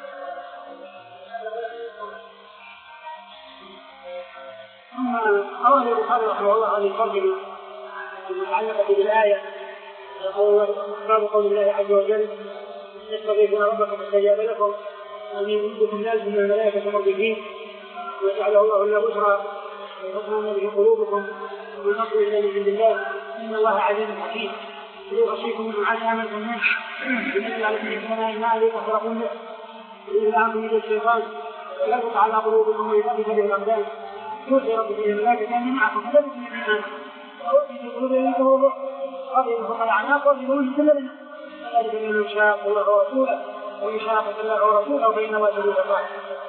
أما قول البخاري رحمه الله عن الفضل المتعلقة بالآية باب قول الله عز وجل يستغيثون ربكم فاستجاب لكم أن يمدكم بألف من الملائكة مردفين ويجعله الله إلا بشرى ويطمئن به قلوبكم والنصر إلا من عند الله إن الله عزيز حكيم. يغشيكم من عاد آمنة منه ينزل عليكم من السماء ماء ليطهركم به ويذهب عنكم من الشيطان ويربط على قلوبكم ويثبت به الأقدام يوحي ربكم الملائكة أني معكم فثبتوا الإيمان وأوحي في قلوبهم الروح واضربوا فوق الأعناق واضربوا من كل بنان ذلك من يشاق الله ورسوله ويشاقق الله ورسوله فإنما سبيل الله.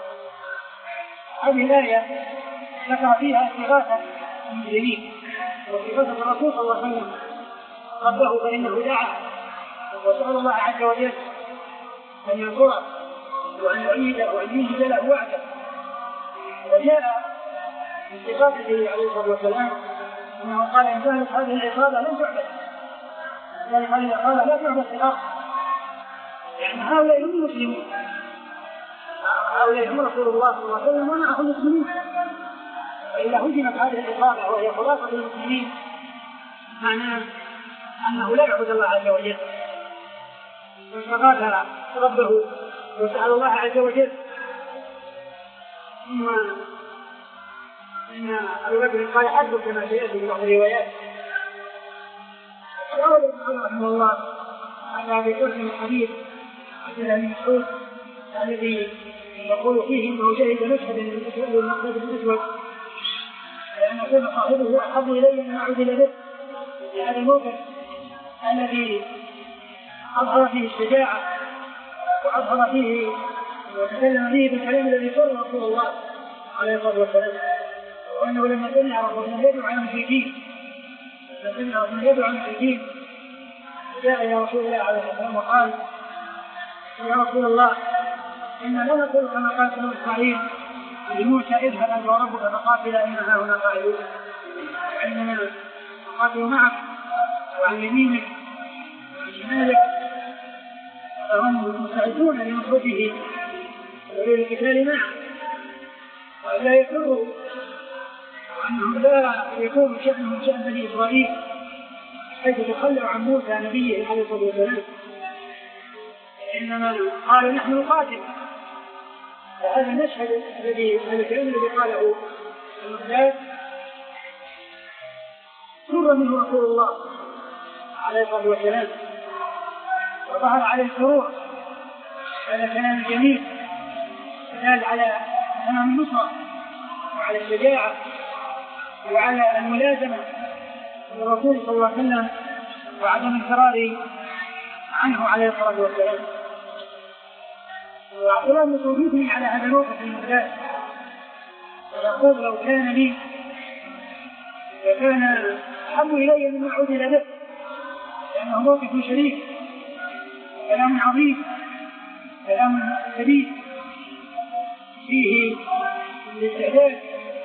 هذه الآية ذكر فيها استغاثة المسلمين واستغاثة الرسول صلى الله عليه وسلم ربه فإنه دعا وسأل الله عز وجل أن ينصره وأن يعيده وأن يجد له وعده. وجاء من صفاته عليه الصلاة والسلام أنه قال إن كانت هذه العقابة لن تعبد، إن كانت هذه العقابة لا تعبد في الأرض، يعني هؤلاء هم المسلمون، هؤلاء هم رسول الله صلى الله عليه وسلم ومعهم المسلمين. فإذا هدمت هذه العقابة وهي خلاصة المسلمين معناه أنه لا يعبد الله عز وجل، فاستغاث ربه وسأل الله عز وجل. ثم إن أبو بكر قال حدث كما سيأتي في بعض الروايات. قال ابن رحمه الله على أبي بكر الحديث عبد الله بن مسعود الذي يقول فيه انه شهد مشهدا للمقداد بن الاسود لان كان صاحبه احب الي من اعود الى به في هذا الموقف الذي اظهر فيه الشجاعه واظهر فيه وتكلم فيه بالكلام الذي قال رسول الله عليه الصلاه والسلام، وانه لما سمع رسول الله يدعو على المشركين لما سمع رسول الله يدعو على المشركين جاء الى رسول الله عليه الصلاه والسلام وقال يا رسول الله إن لا نقول كما قال بنو إسرائيل لموسى اذهب أنت وربك فقاتلا إننا هنا قاعدون، وإننا نقاتل معك وعن يمينك وعن شمالك، فهم مستعدون لنصرته وللقتال معه ولا يفروا وأنهم لا يكون شأنهم شأن بني إسرائيل حيث تخلوا عن موسى نبيه عليه الصلاة والسلام، إنما قالوا نحن نقاتل. فهذا المشهد الذي الكلام الذي قاله المقداد سر منه رسول الله عليه الصلاة والسلام وظهر عليه السرور، هذا كلام جميل دال على تمام النصرة وعلى الشجاعة وعلى الملازمة للرسول صلى الله عليه وسلم وعدم الفرار عنه عليه الصلاة والسلام. واعتراض توجيهه على هذا الموقف المقداد ويقول لو كان لي لكان أحب إلي من أعود إلى به، لأنه موقف شريف، كلام عظيم، كلام كبير فيه الاستعداد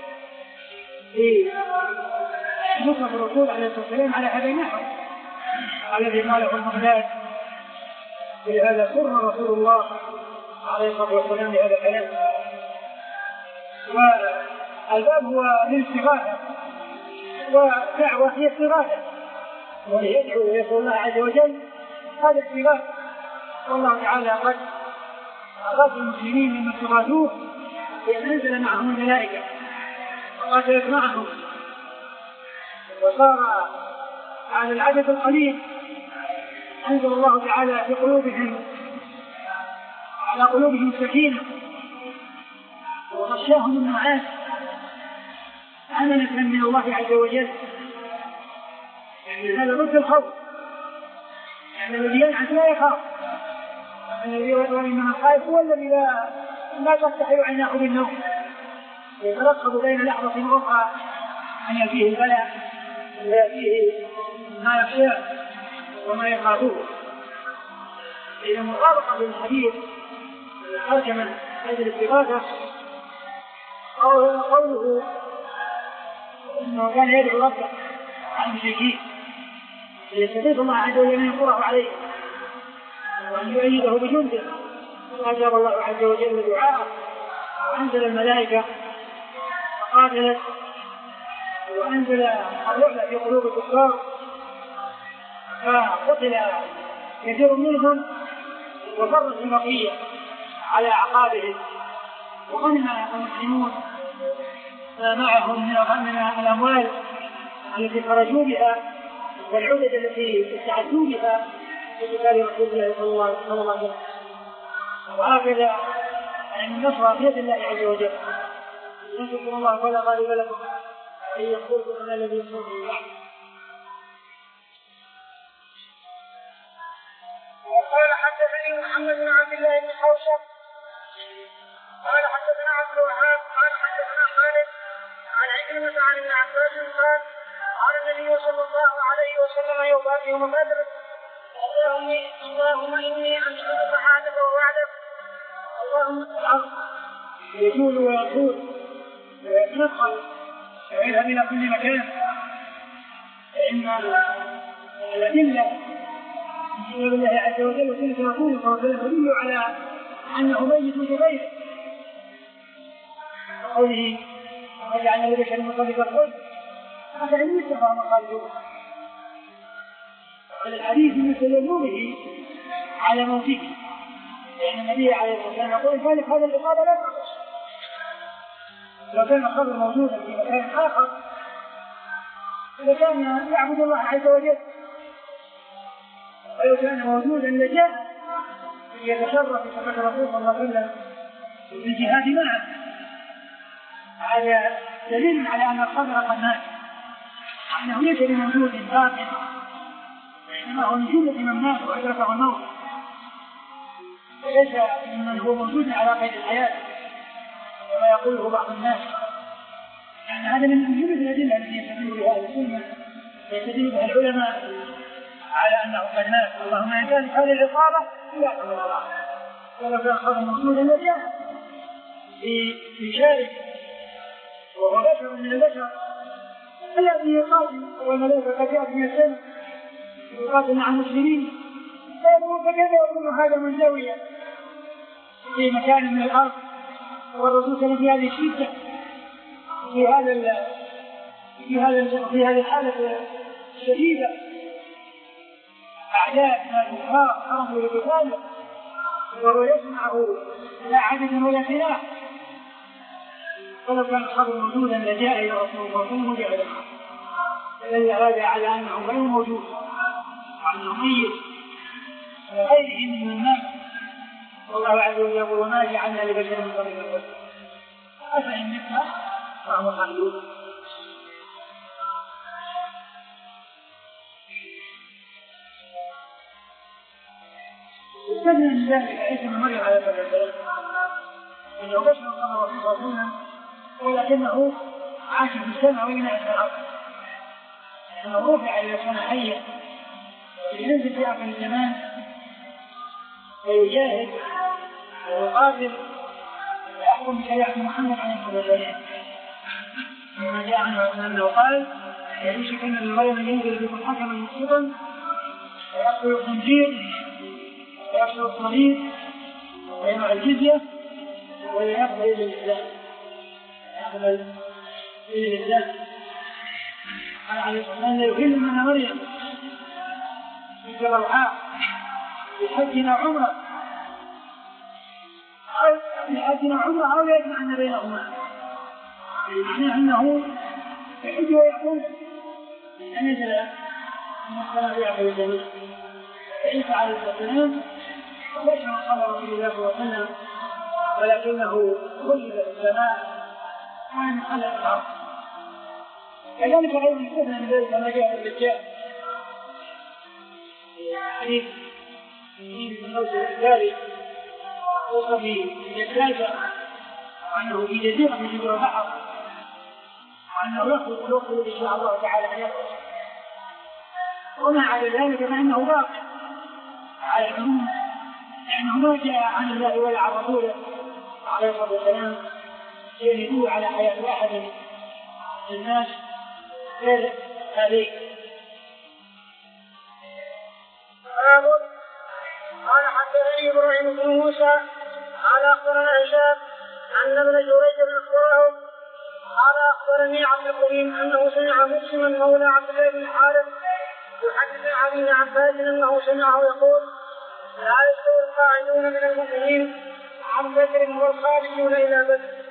لنصرة الرسول عليه الصلاة والسلام على هذا النحو الذي قاله المقداد. ولهذا سر رسول الله عليه الصلاة والسلام بهذا الكلام. والباب هو للاستغاثة ودعوة هي استغاثة، ويدعو ويسأل الله عز وجل هذا استغاثة، والله تعالى قد أغاث المسلمين مما استغاثوه بأن أنزل معهم الملائكة وقاتلت معهم، وصار على العدد القليل أنزل الله تعالى في قلوبهم على قلوبهم السكينة وغشاهم النعاس أمنة من الله عز وجل. يعني هذا ضد الخوف، يعني الذي ينعس لا يخاف، وإنما الخائف هو الذي لا لا تستحي عيناه بالنوم يترقب بين لحظة وأخرى أن يأتيه البلاء ويأتيه ما يخشاه وما يخافه. إذا مطابقة للحديث ترجمة هذه الاستغاثة قوله إنه كان يدعو ربه عن المشركين ليستغيث الله عز وجل أن ينصره عليه وأن يؤيده بجنده، فأجاب الله عز وجل دعاءه وأنزل الملائكة وقاتلت وأنزل الرعب في قلوب الكفار فقتل كثير منهم وفرت البقية على أعقابهم، وغنم المسلمون معهم من الأموال التي خرجوا بها والعدد التي استعدوا بها في قتال رسول الله صلى الله عليه وسلم. وهكذا أن النصر بيد الله عز وجل، نشكر الله فلا غالب لكم أن يخذكم من الذي يصدقون. وقال حدثني محمد بن عبد الله بن حوشب قال حدثنا عبد الوهاب قال حدثنا خالد عن عكرمة عن ابن عباس قال قال النبي صلى الله عليه وسلم يوم بدر اللهم إني أشهدك حالك ووعدك اللهم يقول ويقول ويتنقل ويذهب إلى كل مكان، فإن الأدلة من كتاب الله عز وجل وسنة رسوله صلى الله عليه وسلم تدل على أنه ميت بغيره، وقوله وجعلنا لبشر من قبلك الخلد هذا علم يتبع مخالفه. الحديث يستدل به على موته، لأن النبي عليه الصلاة والسلام يقول ذلك هذا الإصابة لا تحدث. لو كان الخبر موجودا في مكان آخر لكان يعبد الله عز وجل، ولو كان موجودا لجاء يتشرف كما رسول الله صلى الله عليه وسلم بالجهاد معه. هذا دليل على أن الخبر قد مات، وأنه ليس بموجود باق، وإنما هو من جملة من مات وأدركه الموت، وليس ممن هو موجود على قيد الحياة كما يقوله بعض الناس. يعني هذا من جملة الأدلة التي يستدل بها أهل السنة ويستدل بها العلماء على أنه قد مات. اللهم إن كانت هذه الإصابة لا تنظر، ولو كان خبر موجودا لديه بشارك وهو بشر من البشر الذي يقاتل والملائكة قد جاءت من السماء يقاتل مع المسلمين، فيقول فكيف يكون هذا منزويا في مكان من الأرض والرسول كان في هذه الشدة في هذا في هذا في هذه الحالة الشديدة، أعداء من الكفار خرجوا لقتاله وهو يسمعه لا عدد ولا سلاح، ولو كان الخبر موجودا لجاء إلى رسول الله صلى الله عليه وسلم وجعله. دل هذا على أنه غير موجود وأنه ميت وغيره من الناس. والله عز وجل يقول وما جعلنا لبشر من قبلك الخلد أفإن مت فهو خالدون. استدل من ذلك عيسى بن مريم عليه الصلاة والسلام أنه بشر قبل رسول الله صلى الله عليه وسلم، ولكنه عاش في السماء وإلى الأرض، لأنه رفع إلى كان حيا ينزل في آخر الزمان ويجاهد ويقاتل ويحكم بشريعة محمد عليه الصلاة والسلام. لما جاء عنه أنه قال يوشك أن المريم ينزل بكم حكما مقسطا ويقتل الخنزير ويقتل الصليب ويمنع الجزية ويقبل إلى الإسلام، يقبل إلى الإسلام. قال عليه الصلاة والسلام يهل من مريم في روحاء بحجنا عمره أو بحجنا عمره أو يجمعنا بينهما، معناه أنه يحج ويقول أن يجل من السماء يعقل الجميع. عيسى عليه الصلاة والسلام بشر خبر رسول الله صلى الله عليه وسلم، ولكنه ولد في السماء كان خلق الأرض. كذلك غير يستثنى من ذلك ما جاء في الدجال حديث من الموت الثالث وصف الدجال وأنه في جزيرة من جزر البحر، وأنه يخلق الوقت إن شاء الله تعالى أن يخلق، وما على ذلك فإنه باقي على العموم، لأنه ما جاء عن الله ولا عن رسوله عليه الصلاة والسلام يدل على حياة أحد من الناس غير هذه. قال حدثني إبراهيم بن موسى قال أخبرنا هشام أن ابن جريج بن أخبره قال أخبرني عبد الكريم أنه سمع مسلما مولى عبد الله بن الحارث يحدث عن ابن عباس أنه سمعه يقول لا يستوي القاعدون من المؤمنين عن بدر والخارجون إلى بدر.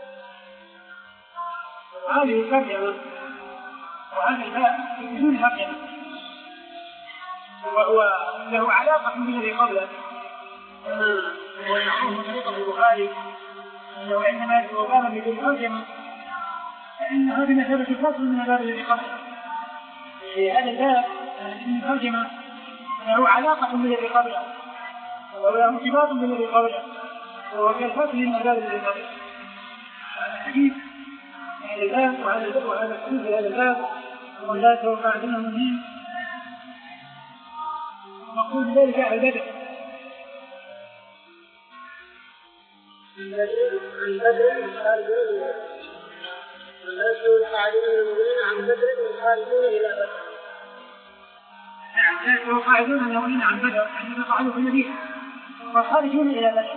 هذه الترجمة وهذا الباب بدون ترجمة، وهو له علاقة بالذي قبله، وهو المعروف من طريقة البخاري أنه عندما يذكر بابا بدون ترجمة فإن هذه مثابة فصل من الباب الذي قبله. في هذا الباب بدون ترجمة له علاقة بالذي قبله وله ارتباط بالذي قبله، وهو كالفصل من الباب الذي قبله. هذا الحديث هذا الباب وهذا الباب وهذا الحديث هذا الباب ولا توقعتنا منهم نقول ذلك على البدء عن بدر والأشهر القاعدين المؤمنين عن بدر والخارجون إلى بدر. الأشهر القاعدون المؤمنين عن بدر الذين قعدوا في المدينة والخارجون إلى بدر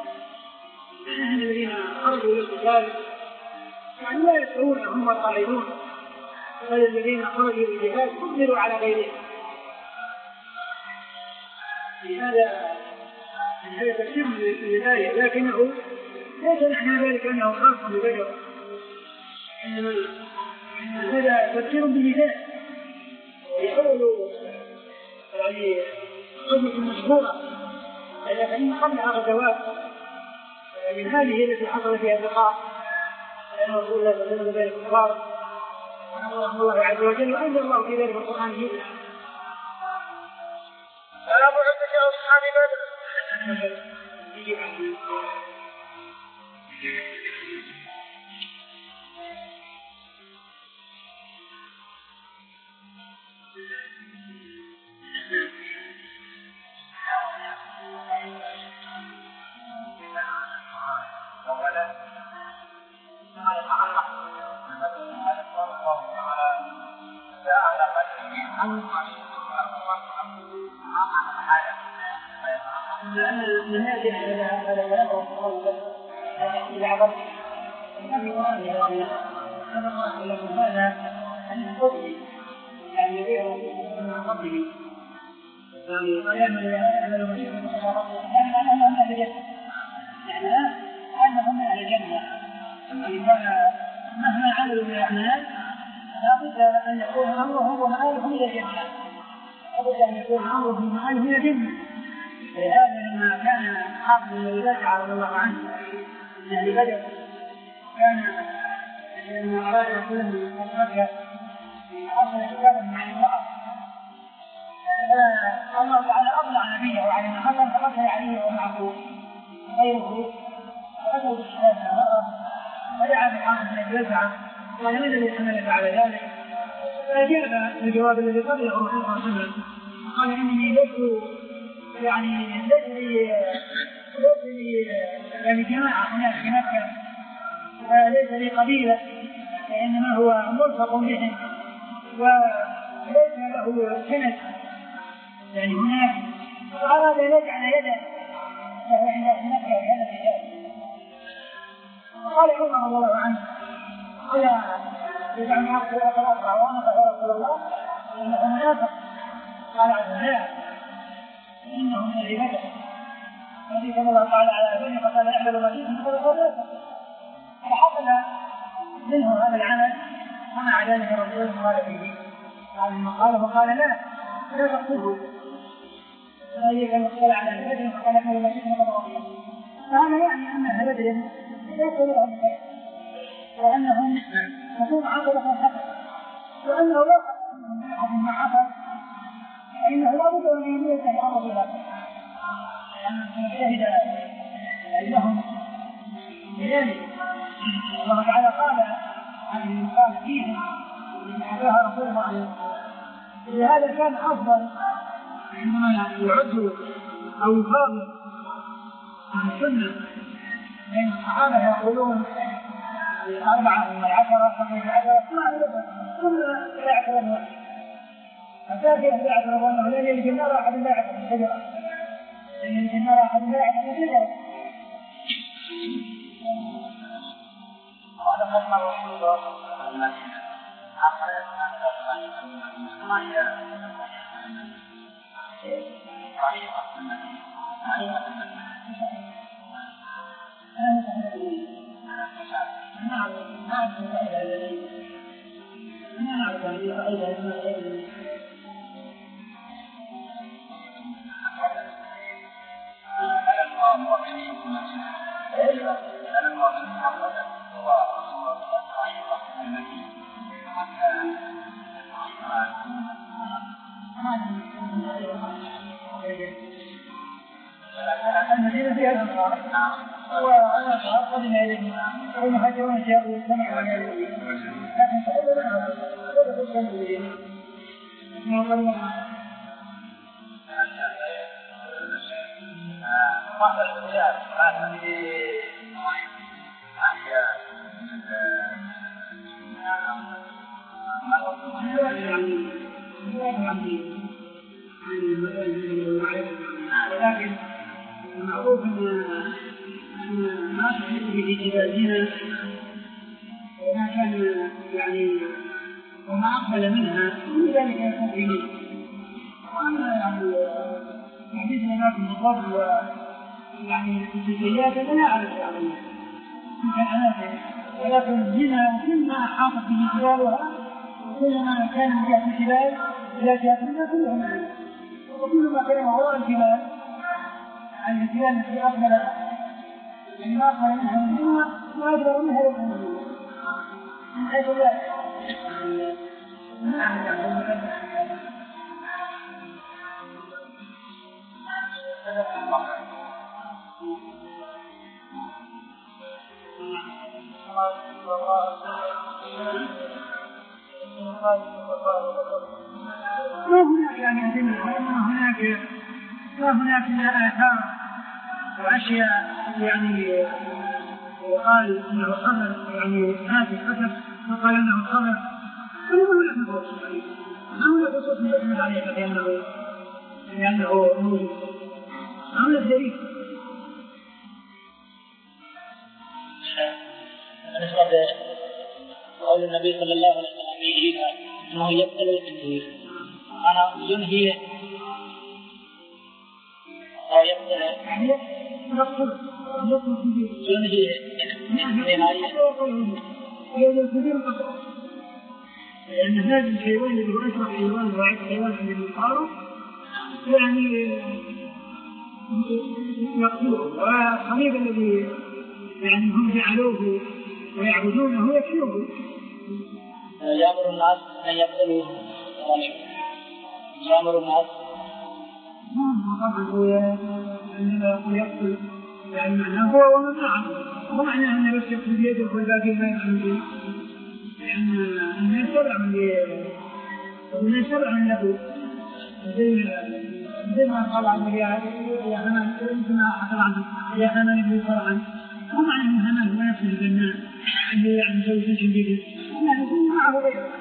الذين خرجوا للقتال يعني لا يشعرون هم القاعدون بل الذين خرجوا للجهاد قدروا على غيرهم. لهذا هذا تفسير للآية لكنه ليس معنى ذلك أنه خاص ببدر إنما هذا تفسير بالمثال يقول يعني قصة مشهورة لكن قبلها غزوات من هذه التي حصل فيها اللقاء لأن رسول الله صلى الله عليه وسلم بين الكفار الله عز وجل وأنزل الله في ذلك القرآن جيدا. باب عدة أصحاب بدر. لماذا هذا الكلام إذا عبرت هذا أن القدر يعني يبيع من قبله ويعمل يعمل مشروع أنهم أهل الجنة يعني أنهم من أهل الجنة مهما عملوا من الأعمال لا بد أن يكون أمرهم ومآلهم إلى الجنة لا بد أن يكون أمرهم ومآلهم إلى الجنة. لهذا لما كان حاطب بن بلتعة رضي الله عنه من أهل بدر كان لما أراد رسول الله مكة حصل كتابا مع امرأة الله تعالى أطلع نبيه على ما حصل فقتل عليه ومعه غيره فقتلوا بالشهادة المرأة ودعا بحاطب بن بلتعة قال من الذي حملك على ذلك؟ فأجاب الجواب الذي قبله صلى الله عليه وسلم قال إني لست يعني ليس لي يعني جماعة هناك في مكة وليس لي قبيلة وإنما هو ملصق بهم وليس له سند يعني هناك فأراد أن يجعل يدا وهو عند أهل مكة بهذا الرجال. قال عمر رضي الله عنه ألا يجعل معك سورة الأخرى وأنا يا رسول الله إنه منافق قال عز وجل إنه من أهل بدر الذي صلى الله تعالى على أبيه فقال اعملوا ما شئتم فحصل منه هذا العمل ومع ذلك الرسول قال فيه قال ما قال وقال لا لا تقتله فهذه كما قال على أهل بدر فقال اعملوا ما شئتم فهذا يعني أن أهل بدر ليسوا لهم وأنهم تكون عاقبة حسنة وأنه لا أحد ما حصل فإنه لا بد أن يميز الأمر بها لأن شهد لهم بذلك الله تعالى قال عن قال فيهم من أحدها رسول الله لهذا كان أفضل عندما يعد أو يقابل عن السنة بين الصحابة يقولون أربعة من العشرة خمسة عشرة ما يلبس ثم لا يعتبرون فكان لا يعتبرونه لأن يلج النار أحد لا يعتبر الشجرة لأن يلج النار أحد لا يعتبر الشجرة. قال قلنا رسول الله صلى الله عليه وسلم عقل ما هي رحيمة رحيمة نعم نعم نعم نعم المدينة فيها الأنصار والأنصار قدم إليه والمهاجرون جاءوا سمعوا عن إليه لكن فإذا لنا هذا هو الشمس المدينة بعض الأشياء هذه أحياء لكن المعروف أن ما تحب في جبالنا وما كان يعني وما أقبل منها كل ذلك يكون في منه. وأنا يعني حديث لكم بالضبط يعني الجزئيات لا أعرف يعني ولكن الزنا وكل ما حاطت به جبالها وكل ما كان من جهة الجبال إلى جهتنا كلهم وكل ما كان وراء الجبال عن الجبال التي أقبلت يعني ما أقبل منها من دونها ما أقبل منها لكم من حيث ذلك نعم يعني ما هناك يعني ما هناك ما هناك إلا آثار وأشياء يعني وقال إنه خبر يعني هذه الكتب وقال إنه خبر فلما لا نقول ما هو خصوص يعتمد عليه لأنه لأنه موجود ما هو الدليل بالنسبة لقول النبي صلى الله عليه وسلم فيه أنه يقتل الخنزير أنا ينهي أو يقتل يقتل ينهي نهاية لأن هذا الحيوان الذي هو أشرف حيوان وعد حيوان من المقارب يعني يقتله والصليب الذي يعني هم جعلوه ويعبدونه يكفره. يأمر الناس أن يقتلوا يأمر الناس طبعا هو يقتل يعني معناه هو ومن معه ومعنى أن بس يقتل بيده والباقي ما يفعل به لأن الناس سبع من سبع من له زي ما قال عن الرياض يا حنان ما حصل عنه يا حنان يبني فرعا ومعنى أن حنان هو نفسه البناء اللي يعني زوجين شديدين يعني يكون معه غيره.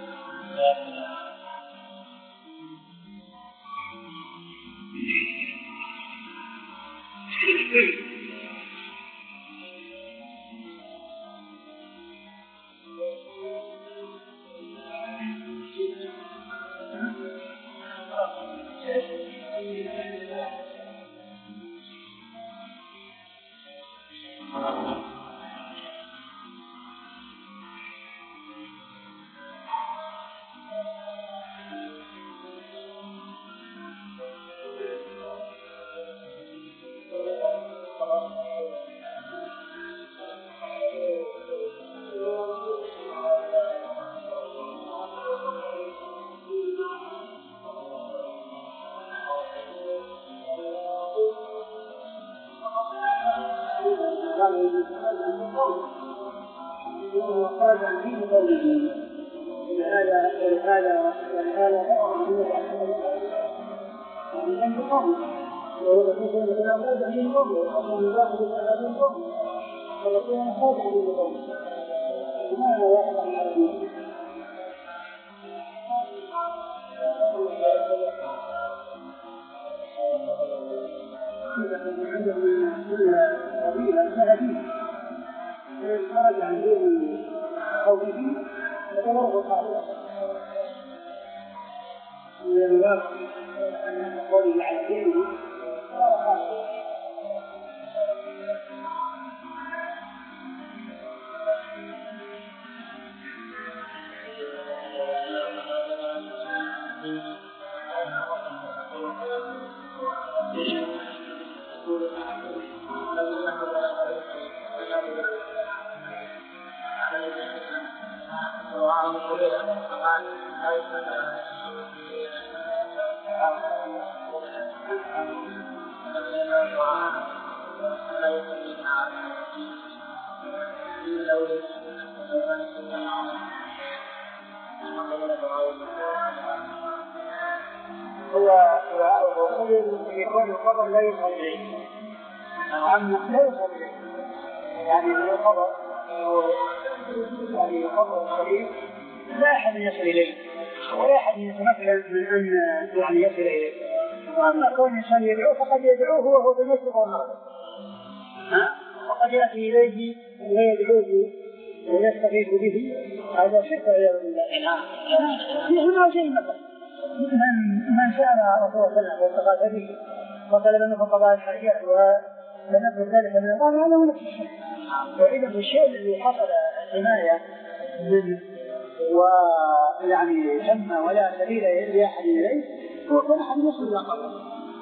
هو يكون الخبر لا يوصل إليه عن لا يوصل إليه يعني الخبر يعني خبر صحيح لا أحد يصل إليه ولا أحد يتمكن من أن يعني يصل إليه. وأما كون الإنسان يدعوه فقد يدعوه وهو في المسجد والمغرب، وقد يأتي إليه ويدعوه ويستغيث به، هذا شرك والعياذ بالله. هنا شيء مثلا من سأل رسول الله صلى الله عليه وسلم واستغاث به وطلب منه قضاء الحاجات ونفذ ذلك من القرآن، هذا هو نفس الشيء. وإذا الشيء الذي حصل حماية منه ويعني تم ولا سبيل لأحد إليه هو كان أحد يصل إلى قبره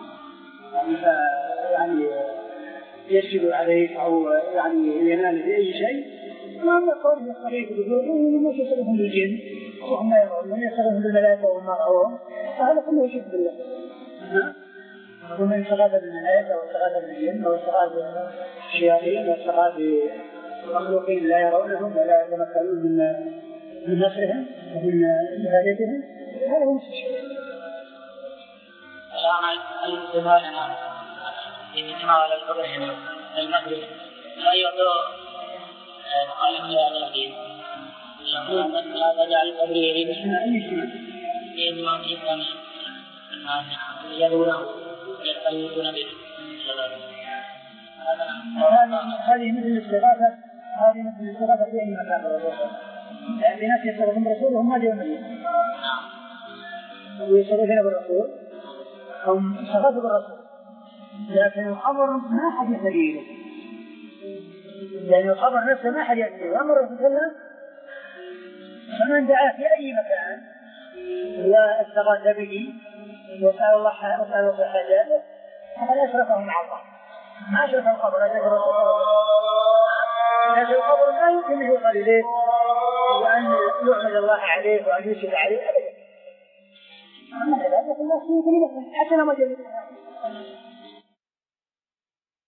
يعني يشهد عليه أو يعني ينال بأي شيء. ما نقول يستغيث بالجن وما يستغيثون بالجن وهم ما يرون، من يستغيثون بالملائكة وهم معهم، فهذا كله شرك بالله. ومن استغاث بالملائكة واستغاث بالجن واستغاث بالشياطين واستغاث بمخلوقين لا يرونهم ولا يتمكنون من من نصرهم ومن عبادتهم، هذا هو الشرك. الآن الاجتماع الاجتماع على القبر المسجد لا يعطوا قال من هذا الدين لا تجعل القبر يريد يجمع جدا يدونه ويستغيثون به. هذه مثل الاستغاثة، هذه مثل الاستغاثة في أي مكان، لأن في ناس يستغيثون بالرسول وهم ما جاءوا منهم ويستغيثون بالرسول هم استغاثوا بالرسول، لكن الخبر ما حد يستغيثه، لأن الخبر نفسه ما حد يستغيثه. أمر الرسول صلى الله عليه وسلم فمن دعا في أي مكان واستغاث به وسأل الله وسأل الله حاجاته فقد أشركه مع الله، ما أشرك القبر، لكن القبر لا يمكن أن يوصل إليه وأن يحمد الله عليه وأن يشهد عليه أبدا. أما ذلك الناس يمكن حتى لما جلسوا